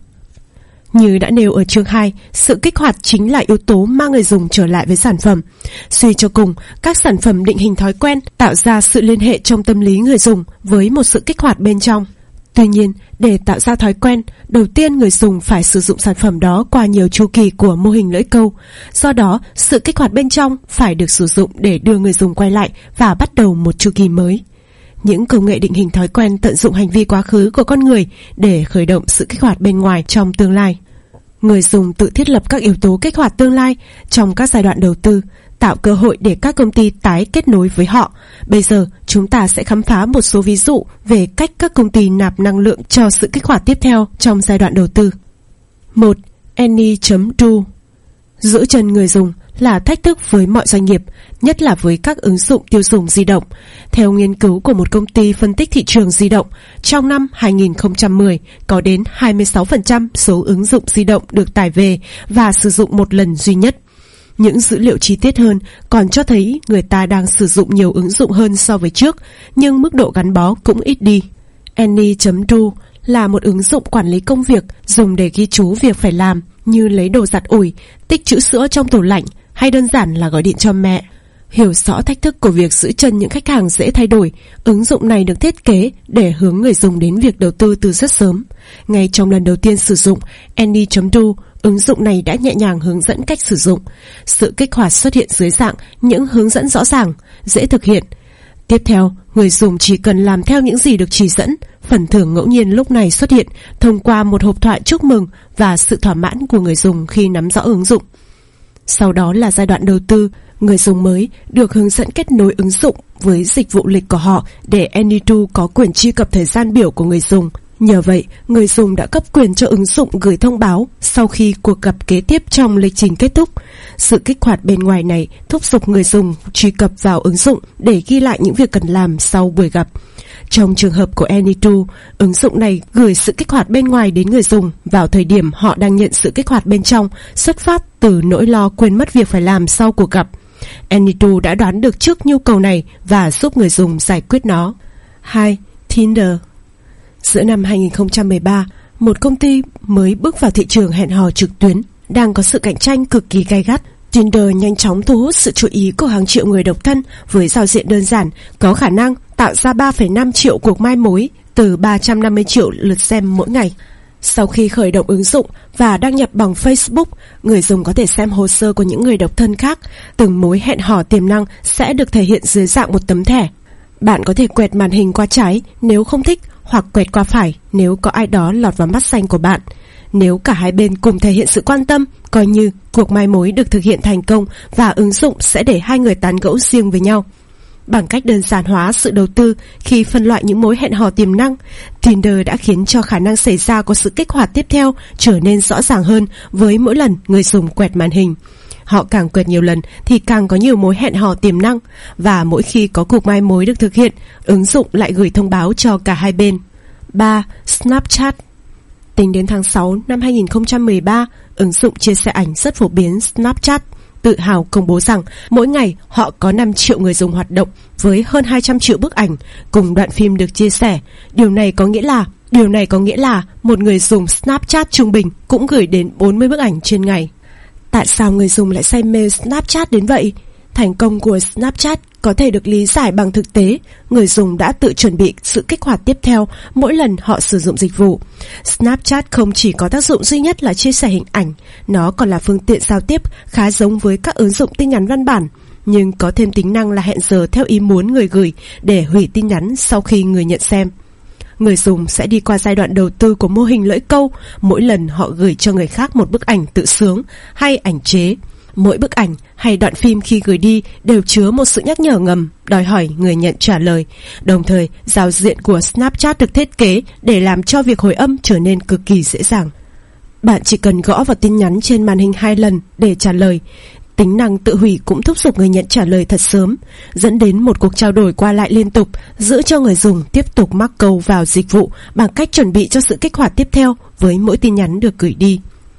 Như đã nêu ở chương hai, sự kích hoạt chính là yếu tố mang người dùng trở lại với sản phẩm. Suy cho cùng, các sản phẩm định hình thói quen tạo ra sự liên hệ trong tâm lý người dùng với một sự kích hoạt bên trong. Tuy nhiên, để tạo ra thói quen, đầu tiên người dùng phải sử dụng sản phẩm đó qua nhiều chu kỳ của mô hình lưỡi câu. Do đó, sự kích hoạt bên trong phải được sử dụng để đưa người dùng quay lại và bắt đầu một chu kỳ mới. Những công nghệ định hình thói quen tận dụng hành vi quá khứ của con người để khởi động sự kích hoạt bên ngoài trong tương lai. Người dùng tự thiết lập các yếu tố kích hoạt tương lai trong các giai đoạn đầu tư, tạo cơ hội để các công ty tái kết nối với họ. Bây giờ, chúng ta sẽ khám phá một số ví dụ về cách các công ty nạp năng lượng cho sự kích hoạt tiếp theo trong giai đoạn đầu tư. một. Any.do. Giữ chân người dùng là thách thức với mọi doanh nghiệp, nhất là với các ứng dụng tiêu dùng di động. Theo nghiên cứu của một công ty phân tích thị trường di động, trong năm hai nghìn không trăm mười, có đến hai mươi sáu phần trăm số ứng dụng di động được tải về và sử dụng một lần duy nhất. Những dữ liệu chi tiết hơn còn cho thấy người ta đang sử dụng nhiều ứng dụng hơn so với trước, nhưng mức độ gắn bó cũng ít đi. Any chấm do là một ứng dụng quản lý công việc dùng để ghi chú việc phải làm như lấy đồ giặt ủi, tích trữ sữa trong tủ lạnh hay đơn giản là gọi điện cho mẹ. Hiểu rõ thách thức của việc giữ chân những khách hàng dễ thay đổi, ứng dụng này được thiết kế để hướng người dùng đến việc đầu tư từ rất sớm. Ngay trong lần đầu tiên sử dụng Any chấm do, ứng dụng này đã nhẹ nhàng hướng dẫn cách sử dụng. Sự kích hoạt xuất hiện dưới dạng những hướng dẫn rõ ràng, dễ thực hiện. Tiếp theo, người dùng chỉ cần làm theo những gì được chỉ dẫn. Phần thưởng ngẫu nhiên lúc này xuất hiện thông qua một hộp thoại chúc mừng và sự thỏa mãn của người dùng khi nắm rõ ứng dụng. Sau đó là giai đoạn đầu tư. Người dùng mới được hướng dẫn kết nối ứng dụng với dịch vụ lịch của họ để AnyDo có quyền truy cập thời gian biểu của người dùng. Nhờ vậy, người dùng đã cấp quyền cho ứng dụng gửi thông báo sau khi cuộc gặp kế tiếp trong lịch trình kết thúc. Sự kích hoạt bên ngoài này thúc giục người dùng truy cập vào ứng dụng để ghi lại những việc cần làm sau buổi gặp. Trong trường hợp của AnyDo, ứng dụng này gửi sự kích hoạt bên ngoài đến người dùng vào thời điểm họ đang nhận sự kích hoạt bên trong, xuất phát từ nỗi lo quên mất việc phải làm sau cuộc gặp. AnyDo đã đoán được trước nhu cầu này và giúp người dùng giải quyết nó. hai. Tinder. Giữa năm hai nghìn không trăm mười ba, một công ty mới bước vào thị trường hẹn hò trực tuyến đang có sự cạnh tranh cực kỳ gay gắt. Tinder nhanh chóng thu hút sự chú ý của hàng triệu người độc thân với giao diện đơn giản, có khả năng tạo ra ba phẩy năm triệu cuộc mai mối từ ba trăm năm mươi triệu lượt xem mỗi ngày. Sau khi khởi động ứng dụng và đăng nhập bằng Facebook, người dùng có thể xem hồ sơ của những người độc thân khác. Từng mối hẹn hò tiềm năng sẽ được thể hiện dưới dạng một tấm thẻ. Bạn có thể quẹt màn hình qua trái nếu không thích, hoặc quẹt qua phải nếu có ai đó lọt vào mắt xanh của bạn. Nếu cả hai bên cùng thể hiện sự quan tâm, coi như cuộc mai mối được thực hiện thành công và ứng dụng sẽ để hai người tán gẫu riêng với nhau. Bằng cách đơn giản hóa sự đầu tư khi phân loại những mối hẹn hò tiềm năng, Tinder đã khiến cho khả năng xảy ra của sự kích hoạt tiếp theo trở nên rõ ràng hơn với mỗi lần người dùng quẹt màn hình. Họ càng quẹt nhiều lần thì càng có nhiều mối hẹn hò tiềm năng, và mỗi khi có cuộc mai mối được thực hiện, ứng dụng lại gửi thông báo cho cả hai bên. ba. Snapchat. Tính đến tháng sáu năm hai nghìn không trăm mười ba, ứng dụng chia sẻ ảnh rất phổ biến Snapchat tự hào công bố rằng mỗi ngày họ có năm triệu người dùng hoạt động với hơn hai trăm triệu bức ảnh cùng đoạn phim được chia sẻ. Điều này có nghĩa là Điều này có nghĩa là một người dùng Snapchat trung bình cũng gửi đến bốn mươi bức ảnh trên ngày. Tại sao người dùng lại say mê Snapchat đến vậy? Thành công của Snapchat có thể được lý giải bằng thực tế người dùng đã tự chuẩn bị sự kích hoạt tiếp theo mỗi lần họ sử dụng dịch vụ. Snapchat không chỉ có tác dụng duy nhất là chia sẻ hình ảnh, nó còn là phương tiện giao tiếp khá giống với các ứng dụng tin nhắn văn bản, nhưng có thêm tính năng là hẹn giờ theo ý muốn người gửi để hủy tin nhắn sau khi người nhận xem. Người dùng sẽ đi qua giai đoạn đầu tư của mô hình lưỡi câu mỗi lần họ gửi cho người khác một bức ảnh tự sướng hay ảnh chế. Mỗi bức ảnh hay đoạn phim khi gửi đi đều chứa một sự nhắc nhở ngầm, đòi hỏi người nhận trả lời. Đồng thời, giao diện của Snapchat được thiết kế để làm cho việc hồi âm trở nên cực kỳ dễ dàng. Bạn chỉ cần gõ vào tin nhắn trên màn hình hai lần để trả lời. Tính năng tự hủy cũng thúc giục người nhận trả lời thật sớm, dẫn đến một cuộc trao đổi qua lại liên tục, giữ cho người dùng tiếp tục mắc câu vào dịch vụ bằng cách chuẩn bị cho sự kích hoạt tiếp theo với mỗi tin nhắn được gửi đi.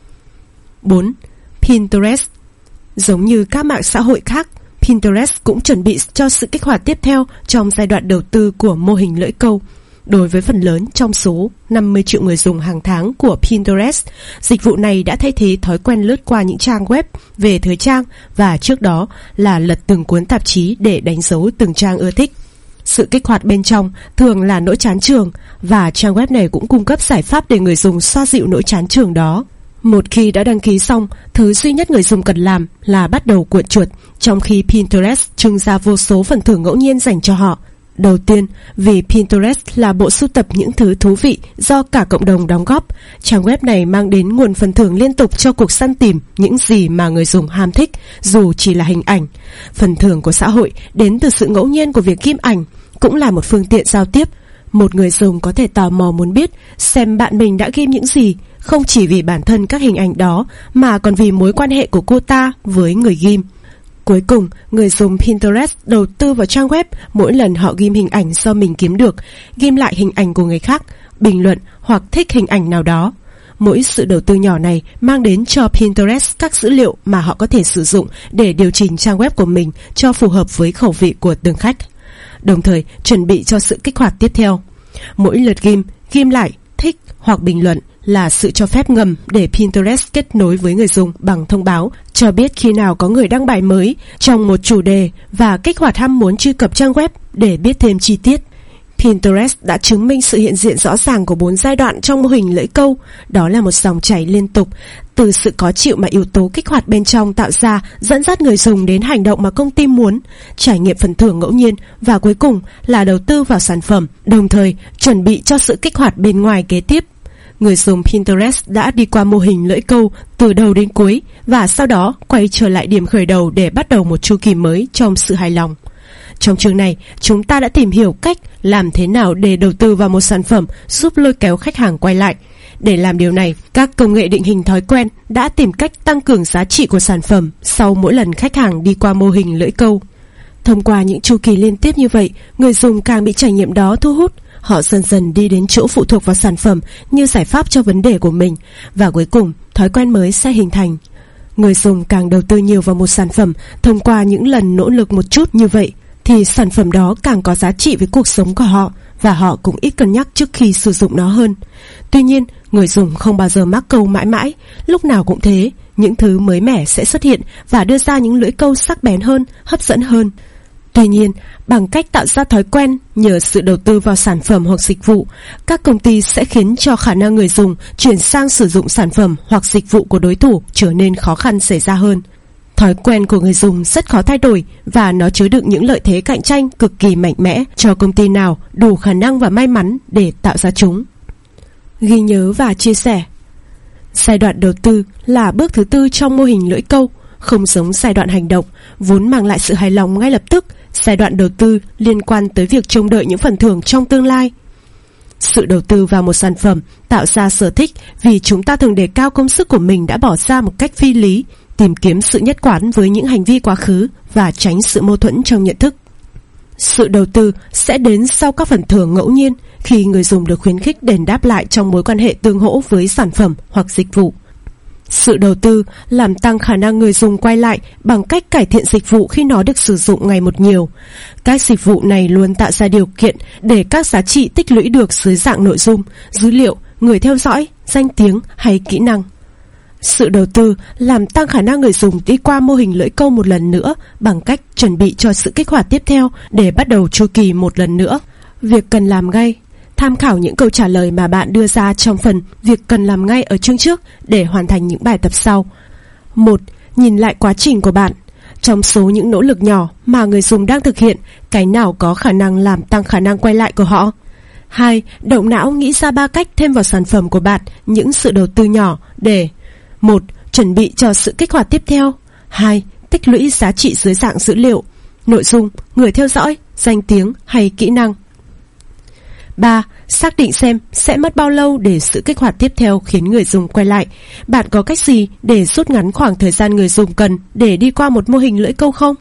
bốn. Pinterest. Giống như các mạng xã hội khác, Pinterest cũng chuẩn bị cho sự kích hoạt tiếp theo trong giai đoạn đầu tư của mô hình lưỡi câu. Đối với phần lớn trong số năm mươi triệu người dùng hàng tháng của Pinterest, dịch vụ này đã thay thế thói quen lướt qua những trang web về thời trang và trước đó là lật từng cuốn tạp chí để đánh dấu từng trang ưa thích. Sự kích hoạt bên trong thường là nỗi chán chường, và trang web này cũng cung cấp giải pháp để người dùng xoa dịu nỗi chán chường đó. Một khi đã đăng ký xong, thứ duy nhất người dùng cần làm là bắt đầu cuộn chuột, trong khi Pinterest trưng ra vô số phần thưởng ngẫu nhiên dành cho họ. Đầu tiên, vì Pinterest là bộ sưu tập những thứ thú vị do cả cộng đồng đóng góp, trang web này mang đến nguồn phần thưởng liên tục cho cuộc săn tìm những gì mà người dùng ham thích, dù chỉ là hình ảnh. Phần thưởng của xã hội đến từ sự ngẫu nhiên của việc ghim ảnh, cũng là một phương tiện giao tiếp. Một người dùng có thể tò mò muốn biết xem bạn mình đã ghim những gì, không chỉ vì bản thân các hình ảnh đó mà còn vì mối quan hệ của cô ta với người ghim. Cuối cùng, người dùng Pinterest đầu tư vào trang web. Mỗi lần họ ghim hình ảnh do mình kiếm được, ghim lại hình ảnh của người khác, bình luận hoặc thích hình ảnh nào đó. Mỗi sự đầu tư nhỏ này mang đến cho Pinterest các dữ liệu mà họ có thể sử dụng để điều chỉnh trang web của mình cho phù hợp với khẩu vị của từng khách, đồng thời chuẩn bị cho sự kích hoạt tiếp theo. Mỗi lượt ghim, ghim lại, thích hoặc bình luận là sự cho phép ngầm để Pinterest kết nối với người dùng bằng thông báo, cho biết khi nào có người đăng bài mới trong một chủ đề và kích hoạt ham muốn truy cập trang web để biết thêm chi tiết. Pinterest đã chứng minh sự hiện diện rõ ràng của bốn giai đoạn trong mô hình lưỡi câu. Đó là một dòng chảy liên tục, từ sự khó chịu mà yếu tố kích hoạt bên trong tạo ra, dẫn dắt người dùng đến hành động mà công ty muốn, trải nghiệm phần thưởng ngẫu nhiên, và cuối cùng là đầu tư vào sản phẩm, đồng thời chuẩn bị cho sự kích hoạt bên ngoài kế tiếp. Người dùng Pinterest đã đi qua mô hình lưỡi câu từ đầu đến cuối và sau đó quay trở lại điểm khởi đầu để bắt đầu một chu kỳ mới trong sự hài lòng. Trong chương này, chúng ta đã tìm hiểu cách làm thế nào để đầu tư vào một sản phẩm giúp lôi kéo khách hàng quay lại. Để làm điều này, các công nghệ định hình thói quen đã tìm cách tăng cường giá trị của sản phẩm sau mỗi lần khách hàng đi qua mô hình lưỡi câu. Thông qua những chu kỳ liên tiếp như vậy, người dùng càng bị trải nghiệm đó thu hút. Họ dần dần đi đến chỗ phụ thuộc vào sản phẩm như giải pháp cho vấn đề của mình, và cuối cùng thói quen mới sẽ hình thành. Người dùng càng đầu tư nhiều vào một sản phẩm thông qua những lần nỗ lực một chút như vậy, thì sản phẩm đó càng có giá trị với cuộc sống của họ, và họ cũng ít cân nhắc trước khi sử dụng nó hơn. Tuy nhiên, người dùng không bao giờ mắc câu mãi mãi, lúc nào cũng thế. Những thứ mới mẻ sẽ xuất hiện và đưa ra những lưỡi câu sắc bén hơn, hấp dẫn hơn. Tuy nhiên, bằng cách tạo ra thói quen nhờ sự đầu tư vào sản phẩm hoặc dịch vụ, các công ty sẽ khiến cho khả năng người dùng chuyển sang sử dụng sản phẩm hoặc dịch vụ của đối thủ trở nên khó khăn xảy ra hơn. Thói quen của người dùng rất khó thay đổi, và nó chứa đựng những lợi thế cạnh tranh cực kỳ mạnh mẽ cho công ty nào đủ khả năng và may mắn để tạo ra chúng. Ghi nhớ và chia sẻ. Giai đoạn đầu tư là bước thứ tư trong mô hình lưỡi câu. Không giống giai đoạn hành động, vốn mang lại sự hài lòng ngay lập tức, giai đoạn đầu tư liên quan tới việc trông đợi những phần thưởng trong tương lai. Sự đầu tư vào một sản phẩm tạo ra sở thích vì chúng ta thường đề cao công sức của mình đã bỏ ra một cách phi lý, tìm kiếm sự nhất quán với những hành vi quá khứ và tránh sự mâu thuẫn trong nhận thức. Sự đầu tư sẽ đến sau các phần thưởng ngẫu nhiên, khi người dùng được khuyến khích đền đáp lại trong mối quan hệ tương hỗ với sản phẩm hoặc dịch vụ. Sự đầu tư làm tăng khả năng người dùng quay lại bằng cách cải thiện dịch vụ khi nó được sử dụng ngày một nhiều. Các dịch vụ này luôn tạo ra điều kiện để các giá trị tích lũy được dưới dạng nội dung, dữ liệu, người theo dõi, danh tiếng hay kỹ năng. Sự đầu tư làm tăng khả năng người dùng đi qua mô hình lưỡi câu một lần nữa bằng cách chuẩn bị cho sự kích hoạt tiếp theo để bắt đầu chu kỳ một lần nữa. Việc cần làm ngay. Tham khảo những câu trả lời mà bạn đưa ra trong phần Việc cần làm ngay ở chương trước để hoàn thành những bài tập sau. một. Nhìn lại quá trình của bạn. Trong số những nỗ lực nhỏ mà người dùng đang thực hiện, cái nào có khả năng làm tăng khả năng quay lại của họ? hai. Động não nghĩ ra ba cách thêm vào sản phẩm của bạn những sự đầu tư nhỏ để: một. Chuẩn bị cho sự kích hoạt tiếp theo. hai. Tích lũy giá trị dưới dạng dữ liệu, nội dung, người theo dõi, danh tiếng hay kỹ năng. ba. Xác định xem sẽ mất bao lâu để sự kích hoạt tiếp theo khiến người dùng quay lại. Bạn có cách gì để rút ngắn khoảng thời gian người dùng cần để đi qua một mô hình lưỡi câu không?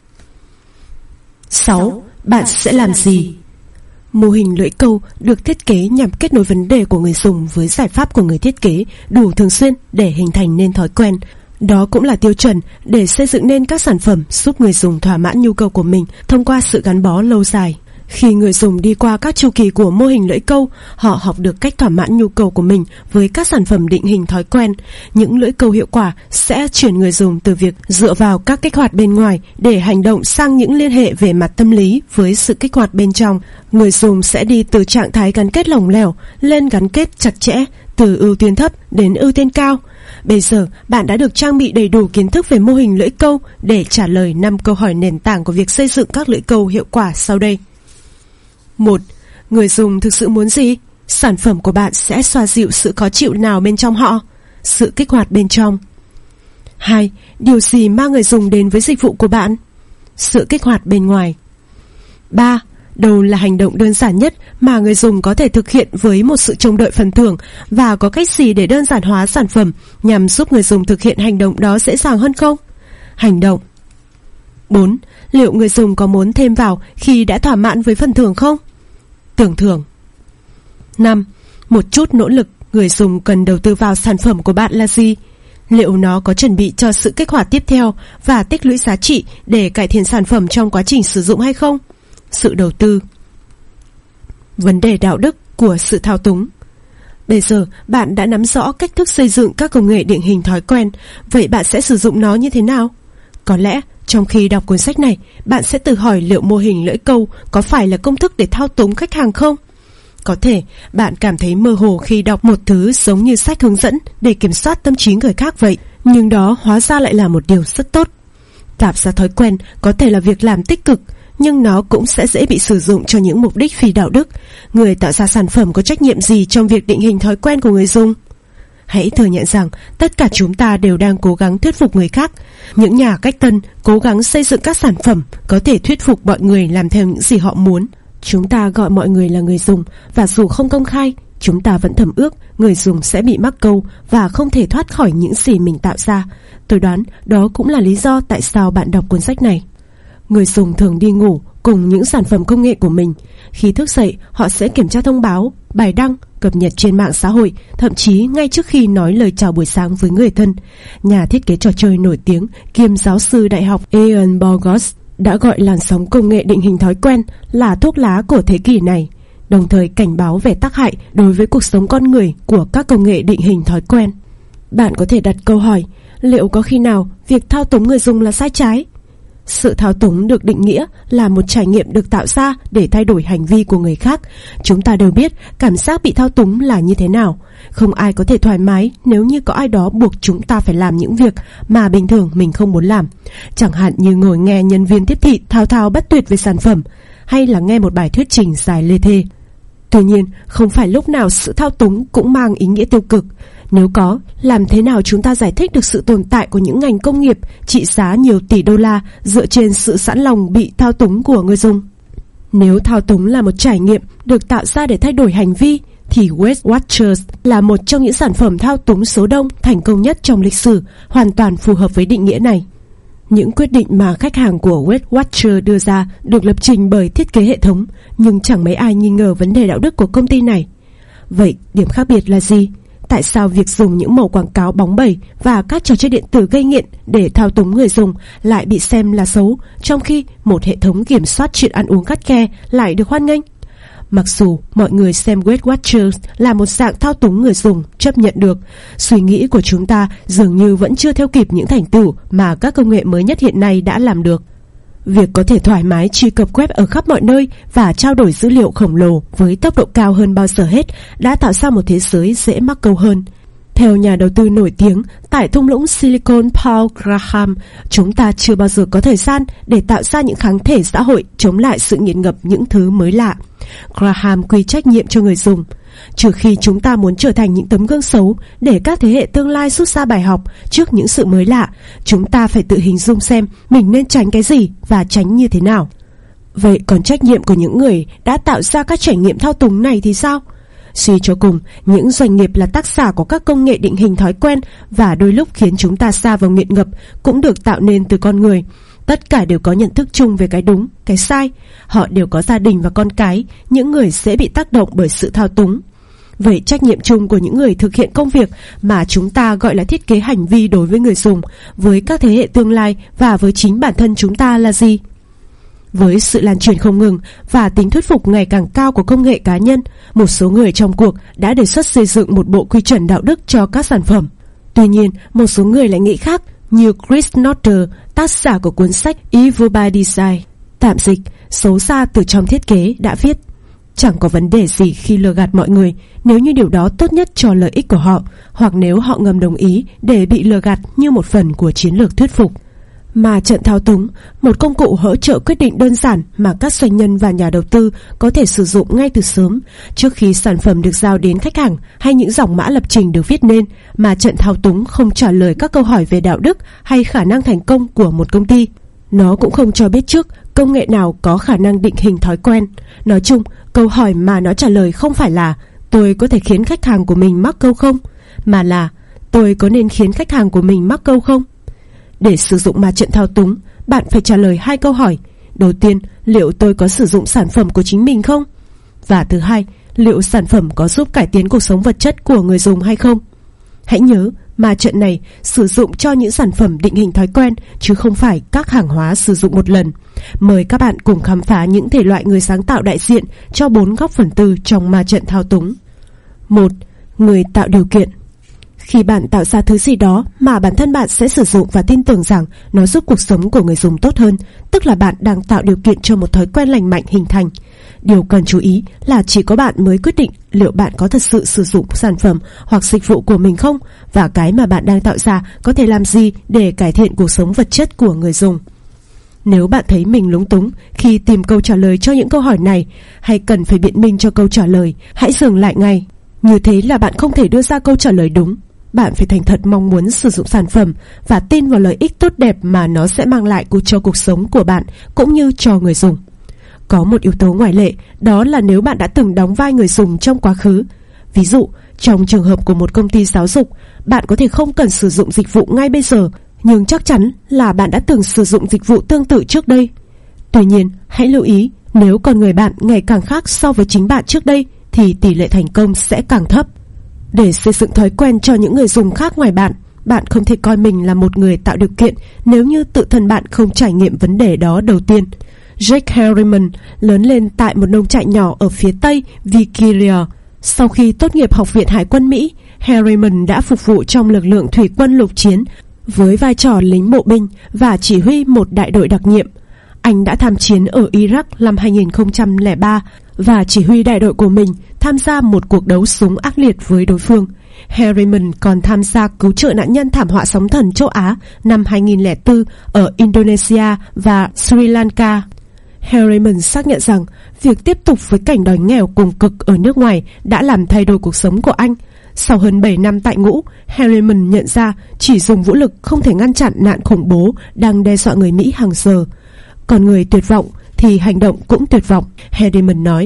sáu. Bạn sẽ làm gì? Mô hình lưỡi câu được thiết kế nhằm kết nối vấn đề của người dùng với giải pháp của người thiết kế đủ thường xuyên để hình thành nên thói quen. Đó cũng là tiêu chuẩn để xây dựng nên các sản phẩm giúp người dùng thỏa mãn nhu cầu của mình thông qua sự gắn bó lâu dài. Khi người dùng đi qua các chu kỳ của mô hình lưỡi câu, họ học được cách thỏa mãn nhu cầu của mình với các sản phẩm định hình thói quen. Những lưỡi câu hiệu quả sẽ chuyển người dùng từ việc dựa vào các kích hoạt bên ngoài để hành động sang những liên hệ về mặt tâm lý với sự kích hoạt bên trong. Người dùng sẽ đi từ trạng thái gắn kết lỏng lẻo lên gắn kết chặt chẽ, từ ưu tiên thấp đến ưu tiên cao. Bây giờ, bạn đã được trang bị đầy đủ kiến thức về mô hình lưỡi câu để trả lời năm câu hỏi nền tảng của việc xây dựng các lưỡi câu hiệu quả sau đây. một. Người dùng thực sự muốn gì? Sản phẩm của bạn sẽ xoa dịu sự khó chịu nào bên trong họ? Sự kích hoạt bên trong. hai. Điều gì mang người dùng đến với dịch vụ của bạn? Sự kích hoạt bên ngoài. ba. Đâu là hành động đơn giản nhất mà người dùng có thể thực hiện với một sự trông đợi phần thưởng, và có cách gì để đơn giản hóa sản phẩm nhằm giúp người dùng thực hiện hành động đó dễ dàng hơn không? Hành động. bốn. Liệu người dùng có muốn thêm vào khi đã thỏa mãn với phần thưởng không? Tưởng thưởng. năm. Một chút nỗ lực người dùng cần đầu tư vào sản phẩm của bạn là gì? Liệu nó có chuẩn bị cho sự kích hoạt tiếp theo và tích lũy giá trị để cải thiện sản phẩm trong quá trình sử dụng hay không? Sự đầu tư. Vấn đề đạo đức của sự thao túng. Bây giờ bạn đã nắm rõ cách thức xây dựng các công nghệ định hình thói quen, vậy bạn sẽ sử dụng nó như thế nào? Có lẽ trong khi đọc cuốn sách này, bạn sẽ tự hỏi liệu mô hình lưỡi câu có phải là công thức để thao túng khách hàng không? Có thể bạn cảm thấy mơ hồ khi đọc một thứ giống như sách hướng dẫn để kiểm soát tâm trí người khác vậy, nhưng đó hóa ra lại là một điều rất tốt. Tạo ra thói quen có thể là việc làm tích cực, nhưng nó cũng sẽ dễ bị sử dụng cho những mục đích phi đạo đức. Người tạo ra sản phẩm có trách nhiệm gì trong việc định hình thói quen của người dùng? Hãy thừa nhận rằng tất cả chúng ta đều đang cố gắng thuyết phục người khác. Những nhà cách tân cố gắng xây dựng các sản phẩm có thể thuyết phục mọi người làm theo những gì họ muốn. Chúng ta gọi mọi người là người dùng, và dù không công khai, chúng ta vẫn thầm ước người dùng sẽ bị mắc câu và không thể thoát khỏi những gì mình tạo ra. Tôi đoán đó cũng là lý do tại sao bạn đọc cuốn sách này. Người dùng thường đi ngủ cùng những sản phẩm công nghệ của mình. Khi thức dậy, họ sẽ kiểm tra thông báo, bài đăng, cập nhật trên mạng xã hội, thậm chí ngay trước khi nói lời chào buổi sáng với người thân. Nhà thiết kế trò chơi nổi tiếng kiêm giáo sư đại học Ian Bogost đã gọi làn sóng công nghệ định hình thói quen là thuốc lá của thế kỷ này, đồng thời cảnh báo về tác hại đối với cuộc sống con người của các công nghệ định hình thói quen. Bạn có thể đặt câu hỏi, liệu có khi nào việc thao túng người dùng là sai trái? Sự thao túng được định nghĩa là một trải nghiệm được tạo ra để thay đổi hành vi của người khác. Chúng ta đều biết cảm giác bị thao túng là như thế nào. Không ai có thể thoải mái nếu như có ai đó buộc chúng ta phải làm những việc mà bình thường mình không muốn làm. Chẳng hạn như ngồi nghe nhân viên tiếp thị thao thao bất tuyệt về sản phẩm, hay là nghe một bài thuyết trình dài lê thê. Tuy nhiên, không phải lúc nào sự thao túng cũng mang ý nghĩa tiêu cực. Nếu có, làm thế nào chúng ta giải thích được sự tồn tại của những ngành công nghiệp trị giá nhiều tỷ đô la dựa trên sự sẵn lòng bị thao túng của người dùng? Nếu thao túng là một trải nghiệm được tạo ra để thay đổi hành vi, thì Weight Watchers là một trong những sản phẩm thao túng số đông thành công nhất trong lịch sử, hoàn toàn phù hợp với định nghĩa này. Những quyết định mà khách hàng của Weight Watchers đưa ra được lập trình bởi thiết kế hệ thống, nhưng chẳng mấy ai nghi ngờ vấn đề đạo đức của công ty này. Vậy, điểm khác biệt là gì? Tại sao việc dùng những mẩu quảng cáo bóng bẩy và các trò chơi điện tử gây nghiện để thao túng người dùng lại bị xem là xấu, trong khi một hệ thống kiểm soát chuyện ăn uống khắt khe lại được hoan nghênh? Mặc dù mọi người xem Weight Watchers là một dạng thao túng người dùng chấp nhận được, suy nghĩ của chúng ta dường như vẫn chưa theo kịp những thành tựu mà các công nghệ mới nhất hiện nay đã làm được. Việc có thể thoải mái truy cập web ở khắp mọi nơi và trao đổi dữ liệu khổng lồ với tốc độ cao hơn bao giờ hết đã tạo ra một thế giới dễ mắc câu hơn. Theo nhà đầu tư nổi tiếng tại thung lũng Silicon Paul Graham, chúng ta chưa bao giờ có thời gian để tạo ra những kháng thể xã hội chống lại sự nghiện ngập những thứ mới lạ. Graham quy trách nhiệm cho người dùng. Trừ khi chúng ta muốn trở thành những tấm gương xấu để các thế hệ tương lai rút ra bài học trước những sự mới lạ, chúng ta phải tự hình dung xem mình nên tránh cái gì và tránh như thế nào. Vậy còn trách nhiệm của những người đã tạo ra các trải nghiệm thao túng này thì sao? Suy cho cùng, những doanh nghiệp là tác giả của các công nghệ định hình thói quen và đôi lúc khiến chúng ta sa vào nghiện ngập cũng được tạo nên từ con người. Tất cả đều có nhận thức chung về cái đúng, cái sai. Họ đều có gia đình và con cái, những người dễ bị tác động bởi sự thao túng. Vậy trách nhiệm chung của những người thực hiện công việc mà chúng ta gọi là thiết kế hành vi đối với người dùng, với các thế hệ tương lai và với chính bản thân chúng ta là gì? Với sự lan truyền không ngừng và tính thuyết phục ngày càng cao của công nghệ cá nhân, một số người trong cuộc đã đề xuất xây dựng một bộ quy chuẩn đạo đức cho các sản phẩm. Tuy nhiên, một số người lại nghĩ khác, như Chris Notter, tác giả của cuốn sách Evil by Design, tạm dịch, xấu xa từ trong thiết kế, đã viết: chẳng có vấn đề gì khi lừa gạt mọi người nếu như điều đó tốt nhất cho lợi ích của họ, hoặc nếu họ ngầm đồng ý để bị lừa gạt như một phần của chiến lược thuyết phục. Mà trận thao túng, một công cụ hỗ trợ quyết định đơn giản mà các doanh nhân và nhà đầu tư có thể sử dụng ngay từ sớm, trước khi sản phẩm được giao đến khách hàng hay những dòng mã lập trình được viết nên, mà trận thao túng không trả lời các câu hỏi về đạo đức hay khả năng thành công của một công ty. Nó cũng không cho biết trước công nghệ nào có khả năng định hình thói quen. Nói chung, câu hỏi mà nó trả lời không phải là tôi có thể khiến khách hàng của mình mắc câu không, mà là tôi có nên khiến khách hàng của mình mắc câu không. Để sử dụng ma trận thao túng, bạn phải trả lời hai câu hỏi. Đầu tiên, liệu tôi có sử dụng sản phẩm của chính mình không? Và thứ hai, liệu sản phẩm có giúp cải tiến cuộc sống vật chất của người dùng hay không? Hãy nhớ, ma trận này sử dụng cho những sản phẩm định hình thói quen, chứ không phải các hàng hóa sử dụng một lần. Mời các bạn cùng khám phá những thể loại người sáng tạo đại diện cho bốn góc phần tư trong ma trận thao túng. một. Người tạo điều kiện. Khi bạn tạo ra thứ gì đó mà bản thân bạn sẽ sử dụng và tin tưởng rằng nó giúp cuộc sống của người dùng tốt hơn, tức là bạn đang tạo điều kiện cho một thói quen lành mạnh hình thành. Điều cần chú ý là chỉ có bạn mới quyết định liệu bạn có thật sự sử dụng sản phẩm hoặc dịch vụ của mình không, và cái mà bạn đang tạo ra có thể làm gì để cải thiện cuộc sống vật chất của người dùng. Nếu bạn thấy mình lúng túng khi tìm câu trả lời cho những câu hỏi này, hay cần phải biện minh cho câu trả lời, hãy dừng lại ngay. Như thế là bạn không thể đưa ra câu trả lời đúng. Bạn phải thành thật mong muốn sử dụng sản phẩm và tin vào lợi ích tốt đẹp mà nó sẽ mang lại cho cuộc sống của bạn cũng như cho người dùng. Có một yếu tố ngoại lệ, đó là nếu bạn đã từng đóng vai người dùng trong quá khứ. Ví dụ, trong trường hợp của một công ty giáo dục, bạn có thể không cần sử dụng dịch vụ ngay bây giờ, nhưng chắc chắn là bạn đã từng sử dụng dịch vụ tương tự trước đây. Tuy nhiên, hãy lưu ý, nếu con người bạn ngày càng khác so với chính bạn trước đây, thì tỷ lệ thành công sẽ càng thấp. Để xây dựng thói quen cho những người dùng khác ngoài bạn, bạn không thể coi mình là một người tạo điều kiện nếu như tự thân bạn không trải nghiệm vấn đề đó đầu tiên. Jack Harriman lớn lên tại một nông trại nhỏ ở phía tây Vigilia. Sau khi tốt nghiệp Học viện Hải quân Mỹ, Harriman đã phục vụ trong lực lượng thủy quân lục chiến với vai trò lính bộ binh và chỉ huy một đại đội đặc nhiệm. Anh đã tham chiến ở Iraq năm hai nghìn không trăm lẻ ba và chỉ huy đại đội của mình tham gia một cuộc đấu súng ác liệt với đối phương. Harriman còn tham gia cứu trợ nạn nhân thảm họa sóng thần châu Á năm hai nghìn không trăm lẻ bốn ở Indonesia và Sri Lanka. Harriman xác nhận rằng việc tiếp tục với cảnh đói nghèo cùng cực ở nước ngoài đã làm thay đổi cuộc sống của anh. Sau hơn bảy năm tại ngũ, Harriman nhận ra chỉ dùng vũ lực không thể ngăn chặn nạn khủng bố đang đe dọa người Mỹ hàng giờ. Còn người tuyệt vọng thì hành động cũng tuyệt vọng, Harriman nói.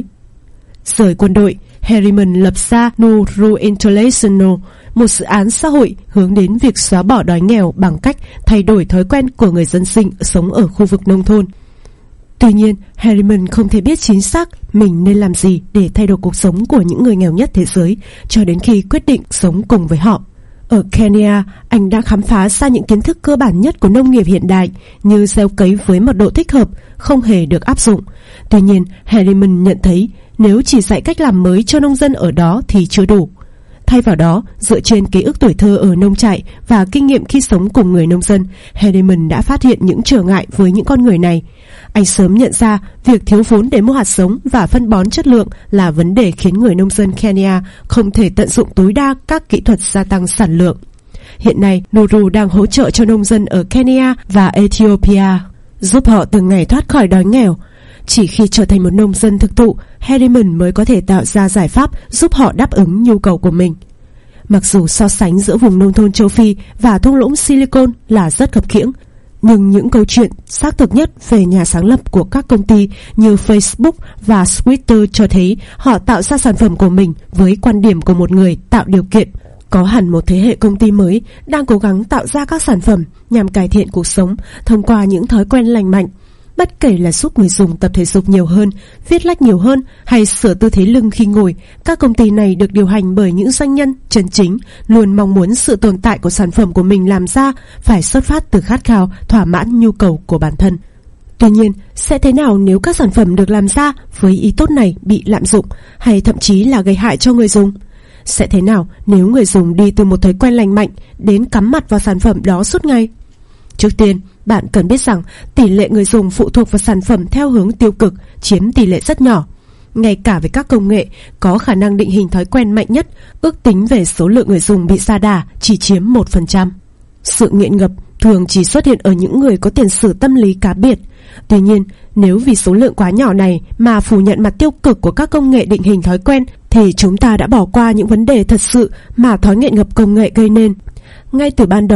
Rời quân đội, Harriman lập ra Nuru International, một dự án xã hội hướng đến việc xóa bỏ đói nghèo bằng cách thay đổi thói quen của người dân sinh sống ở khu vực nông thôn. Tuy nhiên, Harriman không thể biết chính xác mình nên làm gì để thay đổi cuộc sống của những người nghèo nhất thế giới cho đến khi quyết định sống cùng với họ. Ở Kenya, anh đã khám phá ra những kiến thức cơ bản nhất của nông nghiệp hiện đại như gieo cấy với mật độ thích hợp không hề được áp dụng. Tuy nhiên, Harriman nhận thấy nếu chỉ dạy cách làm mới cho nông dân ở đó thì chưa đủ. Thay vào đó, dựa trên ký ức tuổi thơ ở nông trại và kinh nghiệm khi sống cùng người nông dân, Harriman đã phát hiện những trở ngại với những con người này. Anh sớm nhận ra việc thiếu vốn để mua hạt giống và phân bón chất lượng là vấn đề khiến người nông dân Kenya không thể tận dụng tối đa các kỹ thuật gia tăng sản lượng. Hiện nay, Nuru đang hỗ trợ cho nông dân ở Kenya và Ethiopia, giúp họ từng ngày thoát khỏi đói nghèo. Chỉ khi trở thành một nông dân thực thụ, Harriman mới có thể tạo ra giải pháp giúp họ đáp ứng nhu cầu của mình. Mặc dù so sánh giữa vùng nông thôn châu Phi và thung lũng Silicon là rất khập khiễng, nhưng những câu chuyện xác thực nhất về nhà sáng lập của các công ty như Facebook và Twitter cho thấy họ tạo ra sản phẩm của mình với quan điểm của một người tạo điều kiện. Có hẳn một thế hệ công ty mới đang cố gắng tạo ra các sản phẩm nhằm cải thiện cuộc sống thông qua những thói quen lành mạnh. Bất kể là giúp người dùng tập thể dục nhiều hơn, viết lách nhiều hơn hay sửa tư thế lưng khi ngồi, các công ty này được điều hành bởi những doanh nhân chân chính, luôn mong muốn sự tồn tại của sản phẩm của mình làm ra phải xuất phát từ khát khao thỏa mãn nhu cầu của bản thân. Tuy nhiên, sẽ thế nào nếu các sản phẩm được làm ra với ý tốt này bị lạm dụng hay thậm chí là gây hại cho người dùng? Sẽ thế nào nếu người dùng đi từ một thói quen lành mạnh đến cắm mặt vào sản phẩm đó suốt ngày? Trước tiên, bạn cần biết rằng tỷ lệ người dùng phụ thuộc vào sản phẩm theo hướng tiêu cực chiếm tỷ lệ rất nhỏ. Ngay cả với các công nghệ có khả năng định hình thói quen mạnh nhất, ước tính về số lượng người dùng bị sa đà chỉ chiếm một phần trăm. Sự nghiện ngập thường chỉ xuất hiện ở những người có tiền sử tâm lý cá biệt. Tuy nhiên, nếu vì số lượng quá nhỏ này mà phủ nhận mặt tiêu cực của các công nghệ định hình thói quen, thì chúng ta đã bỏ qua những vấn đề thật sự mà thói nghiện ngập công nghệ gây nên. Ngay từ ban đầu,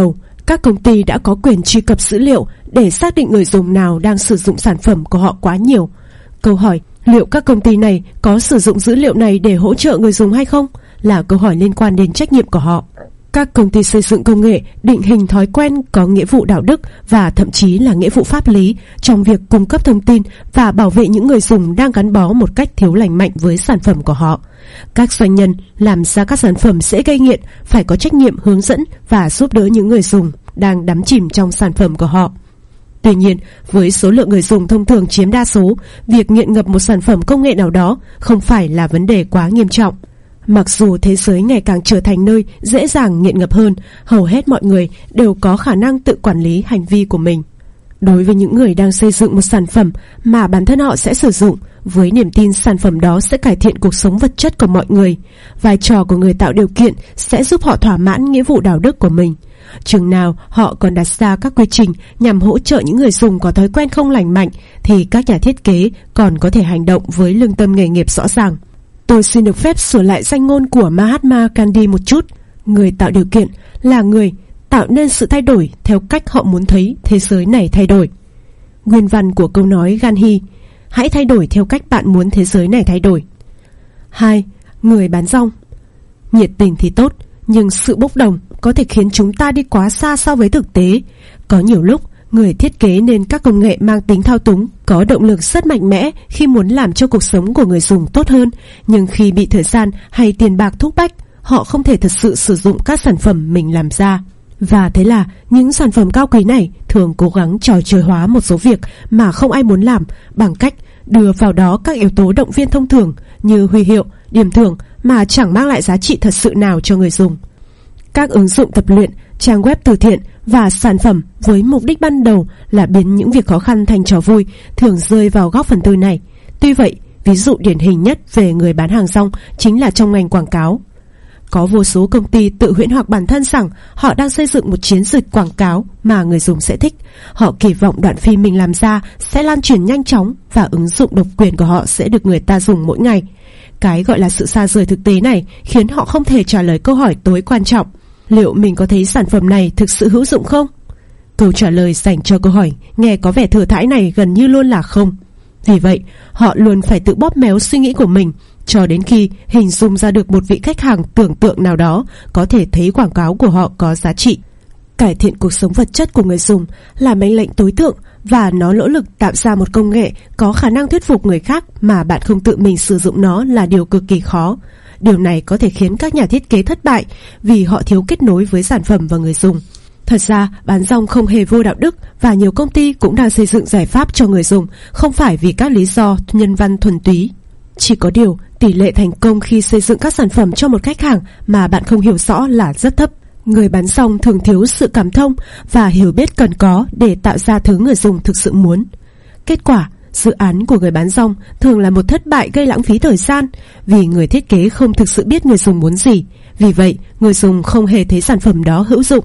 Các công ty đã có quyền truy cập dữ liệu để xác định người dùng nào đang sử dụng sản phẩm của họ quá nhiều. Câu hỏi liệu các công ty này có sử dụng dữ liệu này để hỗ trợ người dùng hay không là câu hỏi liên quan đến trách nhiệm của họ. Các công ty xây dựng công nghệ định hình thói quen có nghĩa vụ đạo đức và thậm chí là nghĩa vụ pháp lý trong việc cung cấp thông tin và bảo vệ những người dùng đang gắn bó một cách thiếu lành mạnh với sản phẩm của họ. Các doanh nhân làm ra các sản phẩm dễ gây nghiện phải có trách nhiệm hướng dẫn và giúp đỡ những người dùng đang đắm chìm trong sản phẩm của họ. Tuy nhiên, với số lượng người dùng thông thường chiếm đa số, việc nghiện ngập một sản phẩm công nghệ nào đó không phải là vấn đề quá nghiêm trọng. Mặc dù thế giới ngày càng trở thành nơi dễ dàng nghiện ngập hơn, hầu hết mọi người đều có khả năng tự quản lý hành vi của mình. Đối với những người đang xây dựng một sản phẩm mà bản thân họ sẽ sử dụng, với niềm tin sản phẩm đó sẽ cải thiện cuộc sống vật chất của mọi người, vai trò của người tạo điều kiện sẽ giúp họ thỏa mãn nghĩa vụ đạo đức của mình. Chừng nào họ còn đặt ra các quy trình nhằm hỗ trợ những người dùng có thói quen không lành mạnh, thì các nhà thiết kế còn có thể hành động với lương tâm nghề nghiệp rõ ràng. Tôi xin được phép sửa lại danh ngôn của Mahatma Gandhi một chút. Người tạo điều kiện là người tạo nên sự thay đổi theo cách họ muốn thấy thế giới này thay đổi. Nguyên văn của câu nói Gandhi: hãy thay đổi theo cách bạn muốn thế giới này thay đổi. Hai. Người bán rong. Nhiệt tình thì tốt, nhưng sự bốc đồng có thể khiến chúng ta đi quá xa so với thực tế. Có nhiều lúc, người thiết kế nên các công nghệ mang tính thao túng có động lực rất mạnh mẽ khi muốn làm cho cuộc sống của người dùng tốt hơn, nhưng khi bị thời gian hay tiền bạc thúc bách, họ không thể thật sự sử dụng các sản phẩm mình làm ra. Và thế là những sản phẩm cao quý này thường cố gắng trò chơi hóa một số việc mà không ai muốn làm bằng cách đưa vào đó các yếu tố động viên thông thường như huy hiệu, điểm thưởng mà chẳng mang lại giá trị thật sự nào cho người dùng. Các ứng dụng tập luyện, trang web từ thiện và sản phẩm với mục đích ban đầu là biến những việc khó khăn thành trò vui thường rơi vào góc phần tư này. Tuy vậy, ví dụ điển hình nhất về người bán hàng rong chính là trong ngành quảng cáo. Có vô số công ty tự huyễn hoặc bản thân rằng họ đang xây dựng một chiến dịch quảng cáo mà người dùng sẽ thích. Họ kỳ vọng đoạn phim mình làm ra sẽ lan truyền nhanh chóng và ứng dụng độc quyền của họ sẽ được người ta dùng mỗi ngày. Cái gọi là sự xa rời thực tế này khiến họ không thể trả lời câu hỏi tối quan trọng: liệu mình có thấy sản phẩm này thực sự hữu dụng không? Câu trả lời dành cho câu hỏi nghe có vẻ thừa thãi này gần như luôn là không. Vì vậy, họ luôn phải tự bóp méo suy nghĩ của mình cho đến khi hình dung ra được một vị khách hàng tưởng tượng nào đó có thể thấy quảng cáo của họ có giá trị. Cải thiện cuộc sống vật chất của người dùng là mệnh lệnh tối thượng, và nó nỗ lực tạo ra một công nghệ có khả năng thuyết phục người khác mà bạn không tự mình sử dụng nó là điều cực kỳ khó. Điều này có thể khiến các nhà thiết kế thất bại vì họ thiếu kết nối với sản phẩm và người dùng. Thật ra, bán rong không hề vô đạo đức, và nhiều công ty cũng đang xây dựng giải pháp cho người dùng không phải vì các lý do nhân văn thuần túy. Chỉ có điều, tỷ lệ thành công khi xây dựng các sản phẩm cho một khách hàng mà bạn không hiểu rõ là rất thấp. Người bán rong thường thiếu sự cảm thông và hiểu biết cần có để tạo ra thứ người dùng thực sự muốn. Kết quả, dự án của người bán rong thường là một thất bại gây lãng phí thời gian, vì người thiết kế không thực sự biết người dùng muốn gì. Vì vậy, người dùng không hề thấy sản phẩm đó hữu dụng.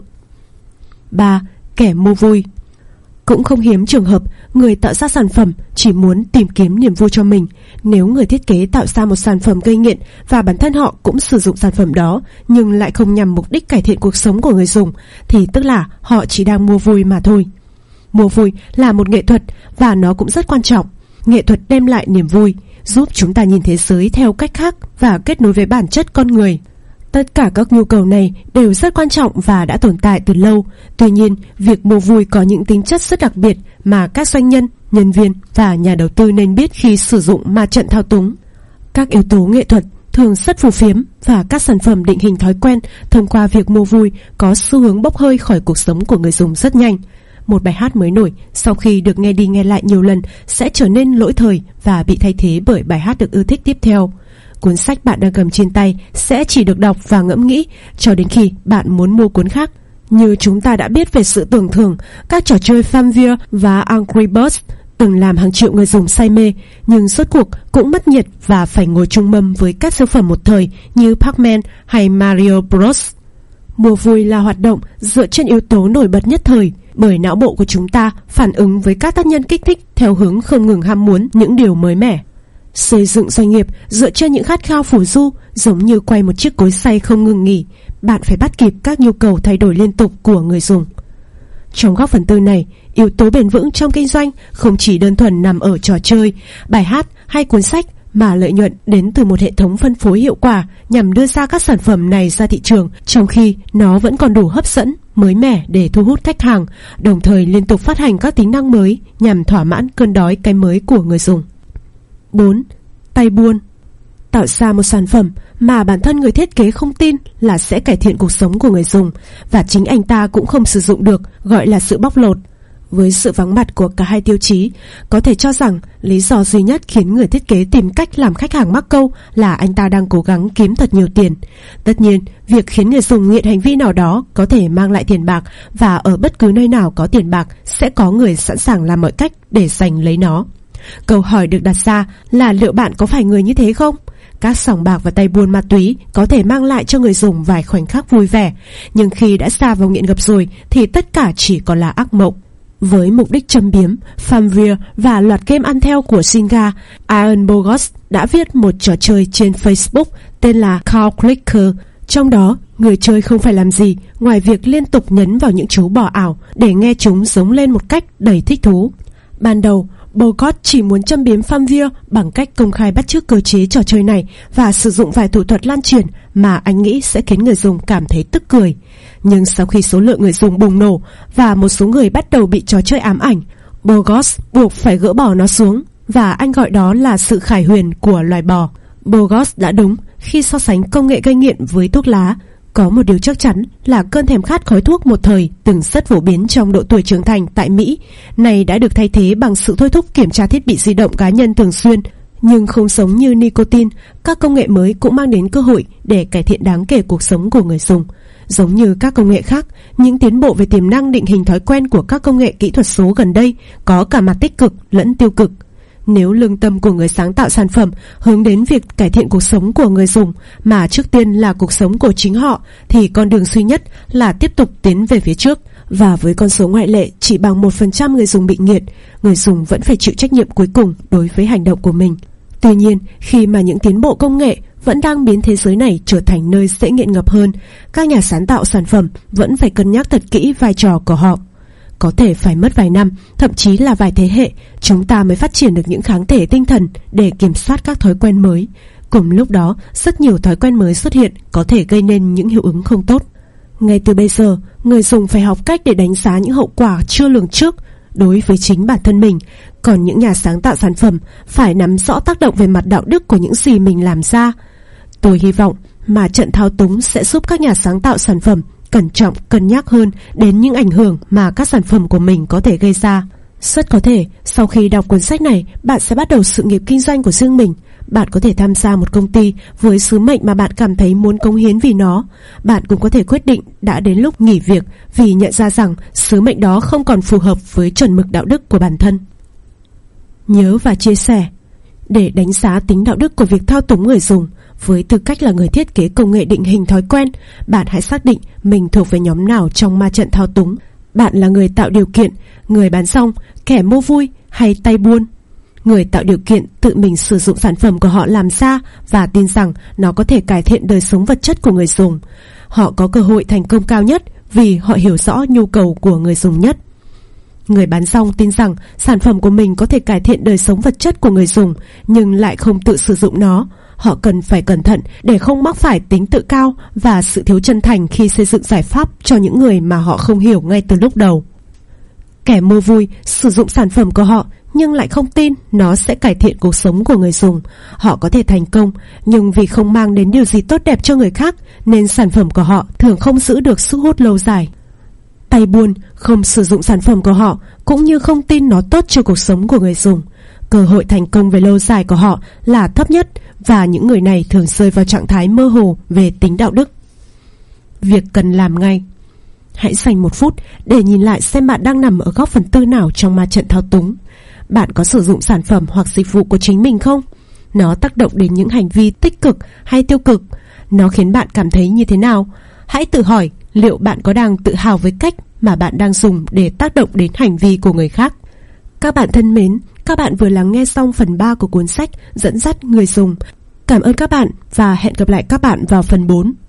Ba. Kẻ mua vui. Cũng không hiếm trường hợp người tạo ra sản phẩm chỉ muốn tìm kiếm niềm vui cho mình. Nếu người thiết kế tạo ra một sản phẩm gây nghiện và bản thân họ cũng sử dụng sản phẩm đó nhưng lại không nhằm mục đích cải thiện cuộc sống của người dùng, thì tức là họ chỉ đang mua vui mà thôi. Mua vui là một nghệ thuật, và nó cũng rất quan trọng. Nghệ thuật đem lại niềm vui, giúp chúng ta nhìn thế giới theo cách khác và kết nối với bản chất con người. Tất cả các nhu cầu này đều rất quan trọng và đã tồn tại từ lâu. Tuy nhiên, việc mua vui có những tính chất rất đặc biệt mà các doanh nhân, nhân viên và nhà đầu tư nên biết khi sử dụng ma trận thao túng. Các yếu tố nghệ thuật thường rất phù phiếm, và các sản phẩm định hình thói quen thông qua việc mua vui có xu hướng bốc hơi khỏi cuộc sống của người dùng rất nhanh. Một bài hát mới nổi sau khi được nghe đi nghe lại nhiều lần sẽ trở nên lỗi thời và bị thay thế bởi bài hát được ưa thích tiếp theo. Cuốn sách bạn đang cầm trên tay sẽ chỉ được đọc và ngẫm nghĩ cho đến khi bạn muốn mua cuốn khác. Như chúng ta đã biết về sự tưởng thưởng, các trò chơi Farmville và Angry Birds từng làm hàng triệu người dùng say mê, nhưng rốt cuộc cũng mất nhiệt và phải ngồi chung mâm với các siêu phẩm một thời như Pac-Man hay Mario Bros. Mua vui là hoạt động dựa trên yếu tố nổi bật nhất thời, bởi não bộ của chúng ta phản ứng với các tác nhân kích thích theo hướng không ngừng ham muốn những điều mới mẻ. Xây dựng doanh nghiệp dựa trên những khát khao phù du giống như quay một chiếc cối xay không ngừng nghỉ. Bạn phải bắt kịp các nhu cầu thay đổi liên tục của người dùng. Trong góc phần tư này, yếu tố bền vững trong kinh doanh không chỉ đơn thuần nằm ở trò chơi, bài hát hay cuốn sách, mà lợi nhuận đến từ một hệ thống phân phối hiệu quả nhằm đưa ra các sản phẩm này ra thị trường, trong khi nó vẫn còn đủ hấp dẫn, mới mẻ để thu hút khách hàng, đồng thời liên tục phát hành các tính năng mới nhằm thỏa mãn cơn đói cái mới của người dùng. bốn. Tay buôn. Tạo ra một sản phẩm mà bản thân người thiết kế không tin là sẽ cải thiện cuộc sống của người dùng, và chính anh ta cũng không sử dụng được, gọi là sự bóc lột. Với sự vắng mặt của cả hai tiêu chí, có thể cho rằng lý do duy nhất khiến người thiết kế tìm cách làm khách hàng mắc câu là anh ta đang cố gắng kiếm thật nhiều tiền. Tất nhiên, việc khiến người dùng nghiện hành vi nào đó có thể mang lại tiền bạc, và ở bất cứ nơi nào có tiền bạc sẽ có người sẵn sàng làm mọi cách để giành lấy nó. Câu hỏi được đặt ra là liệu bạn có phải người như thế không? Các sòng bạc và tay buôn ma túy có thể mang lại cho người dùng vài khoảnh khắc vui vẻ, nhưng khi đã sa vào nghiện ngập rồi thì tất cả chỉ còn là ác mộng. Với mục đích châm biếm, Farmville và loạt game ăn theo của Zynga, Ian Bogost đã viết một trò chơi trên Facebook tên là Cow Clicker. Trong đó, người chơi không phải làm gì ngoài việc liên tục nhấn vào những chú bò ảo để nghe chúng giống lên một cách đầy thích thú. Ban đầu, Bogost chỉ muốn châm biếm Farmville bằng cách công khai bắt chước cơ chế trò chơi này và sử dụng vài thủ thuật lan truyền mà anh nghĩ sẽ khiến người dùng cảm thấy tức cười. Nhưng sau khi số lượng người dùng bùng nổ và một số người bắt đầu bị trò chơi ám ảnh, Bogost buộc phải gỡ bỏ nó xuống, và anh gọi đó là sự khải huyền của loài bò. Bogost đã đúng khi so sánh công nghệ gây nghiện với thuốc lá. Có một điều chắc chắn là cơn thèm khát khói thuốc một thời từng rất phổ biến trong độ tuổi trưởng thành tại Mỹ, này đã được thay thế bằng sự thôi thúc kiểm tra thiết bị di động cá nhân thường xuyên. Nhưng không giống như nicotine, các công nghệ mới cũng mang đến cơ hội để cải thiện đáng kể cuộc sống của người dùng. Giống như các công nghệ khác, những tiến bộ về tiềm năng định hình thói quen của các công nghệ kỹ thuật số gần đây có cả mặt tích cực lẫn tiêu cực. Nếu lương tâm của người sáng tạo sản phẩm hướng đến việc cải thiện cuộc sống của người dùng, mà trước tiên là cuộc sống của chính họ, thì con đường duy nhất là tiếp tục tiến về phía trước. Và với con số ngoại lệ chỉ bằng một phần trăm người dùng bị nghiện, người dùng vẫn phải chịu trách nhiệm cuối cùng đối với hành động của mình. Tuy nhiên, khi mà những tiến bộ công nghệ vẫn đang biến thế giới này trở thành nơi dễ nghiện ngập hơn, các nhà sáng tạo sản phẩm vẫn phải cân nhắc thật kỹ vai trò của họ. Có thể phải mất vài năm, thậm chí là vài thế hệ, chúng ta mới phát triển được những kháng thể tinh thần để kiểm soát các thói quen mới. Cùng lúc đó, rất nhiều thói quen mới xuất hiện có thể gây nên những hiệu ứng không tốt. Ngay từ bây giờ, người dùng phải học cách để đánh giá những hậu quả chưa lường trước đối với chính bản thân mình, còn những nhà sáng tạo sản phẩm phải nắm rõ tác động về mặt đạo đức của những gì mình làm ra. Tôi hy vọng mà trận thao túng sẽ giúp các nhà sáng tạo sản phẩm cẩn trọng cân nhắc hơn đến những ảnh hưởng mà các sản phẩm của mình có thể gây ra. Rất có thể, sau khi đọc cuốn sách này, bạn sẽ bắt đầu sự nghiệp kinh doanh của riêng mình. Bạn có thể tham gia một công ty với sứ mệnh mà bạn cảm thấy muốn cống hiến vì nó. Bạn cũng có thể quyết định đã đến lúc nghỉ việc vì nhận ra rằng sứ mệnh đó không còn phù hợp với chuẩn mực đạo đức của bản thân. Nhớ và chia sẻ. Để đánh giá tính đạo đức của việc thao túng người dùng, với tư cách là người thiết kế công nghệ định hình thói quen, bạn hãy xác định mình thuộc về nhóm nào trong ma trận thao túng. Bạn là người tạo điều kiện, người bán rong, kẻ mua vui hay tay buôn? Người tạo điều kiện tự mình sử dụng sản phẩm của họ làm ra và tin rằng nó có thể cải thiện đời sống vật chất của người dùng. Họ có cơ hội thành công cao nhất vì họ hiểu rõ nhu cầu của người dùng nhất. Người bán rong tin rằng sản phẩm của mình có thể cải thiện đời sống vật chất của người dùng, nhưng lại không tự sử dụng nó. Họ cần phải cẩn thận để không mắc phải tính tự cao và sự thiếu chân thành khi xây dựng giải pháp cho những người mà họ không hiểu ngay từ lúc đầu. Kẻ mua vui sử dụng sản phẩm của họ nhưng lại không tin nó sẽ cải thiện cuộc sống của người dùng. Họ có thể thành công, nhưng vì không mang đến điều gì tốt đẹp cho người khác, nên sản phẩm của họ thường không giữ được sức hút lâu dài. Tay buôn không sử dụng sản phẩm của họ, cũng như không tin nó tốt cho cuộc sống của người dùng. Cơ hội thành công về lâu dài của họ là thấp nhất, và những người này thường rơi vào trạng thái mơ hồ về tính đạo đức. Việc cần làm ngay. Hãy dành một phút để nhìn lại xem bạn đang nằm ở góc phần tư nào trong ma trận thao túng. Bạn có sử dụng sản phẩm hoặc dịch vụ của chính mình không? Nó tác động đến những hành vi tích cực hay tiêu cực? Nó khiến bạn cảm thấy như thế nào? Hãy tự hỏi liệu bạn có đang tự hào với cách mà bạn đang dùng để tác động đến hành vi của người khác. Các bạn thân mến, các bạn vừa lắng nghe xong phần ba của cuốn sách Dẫn dắt người dùng. Cảm ơn các bạn và hẹn gặp lại các bạn vào phần bốn.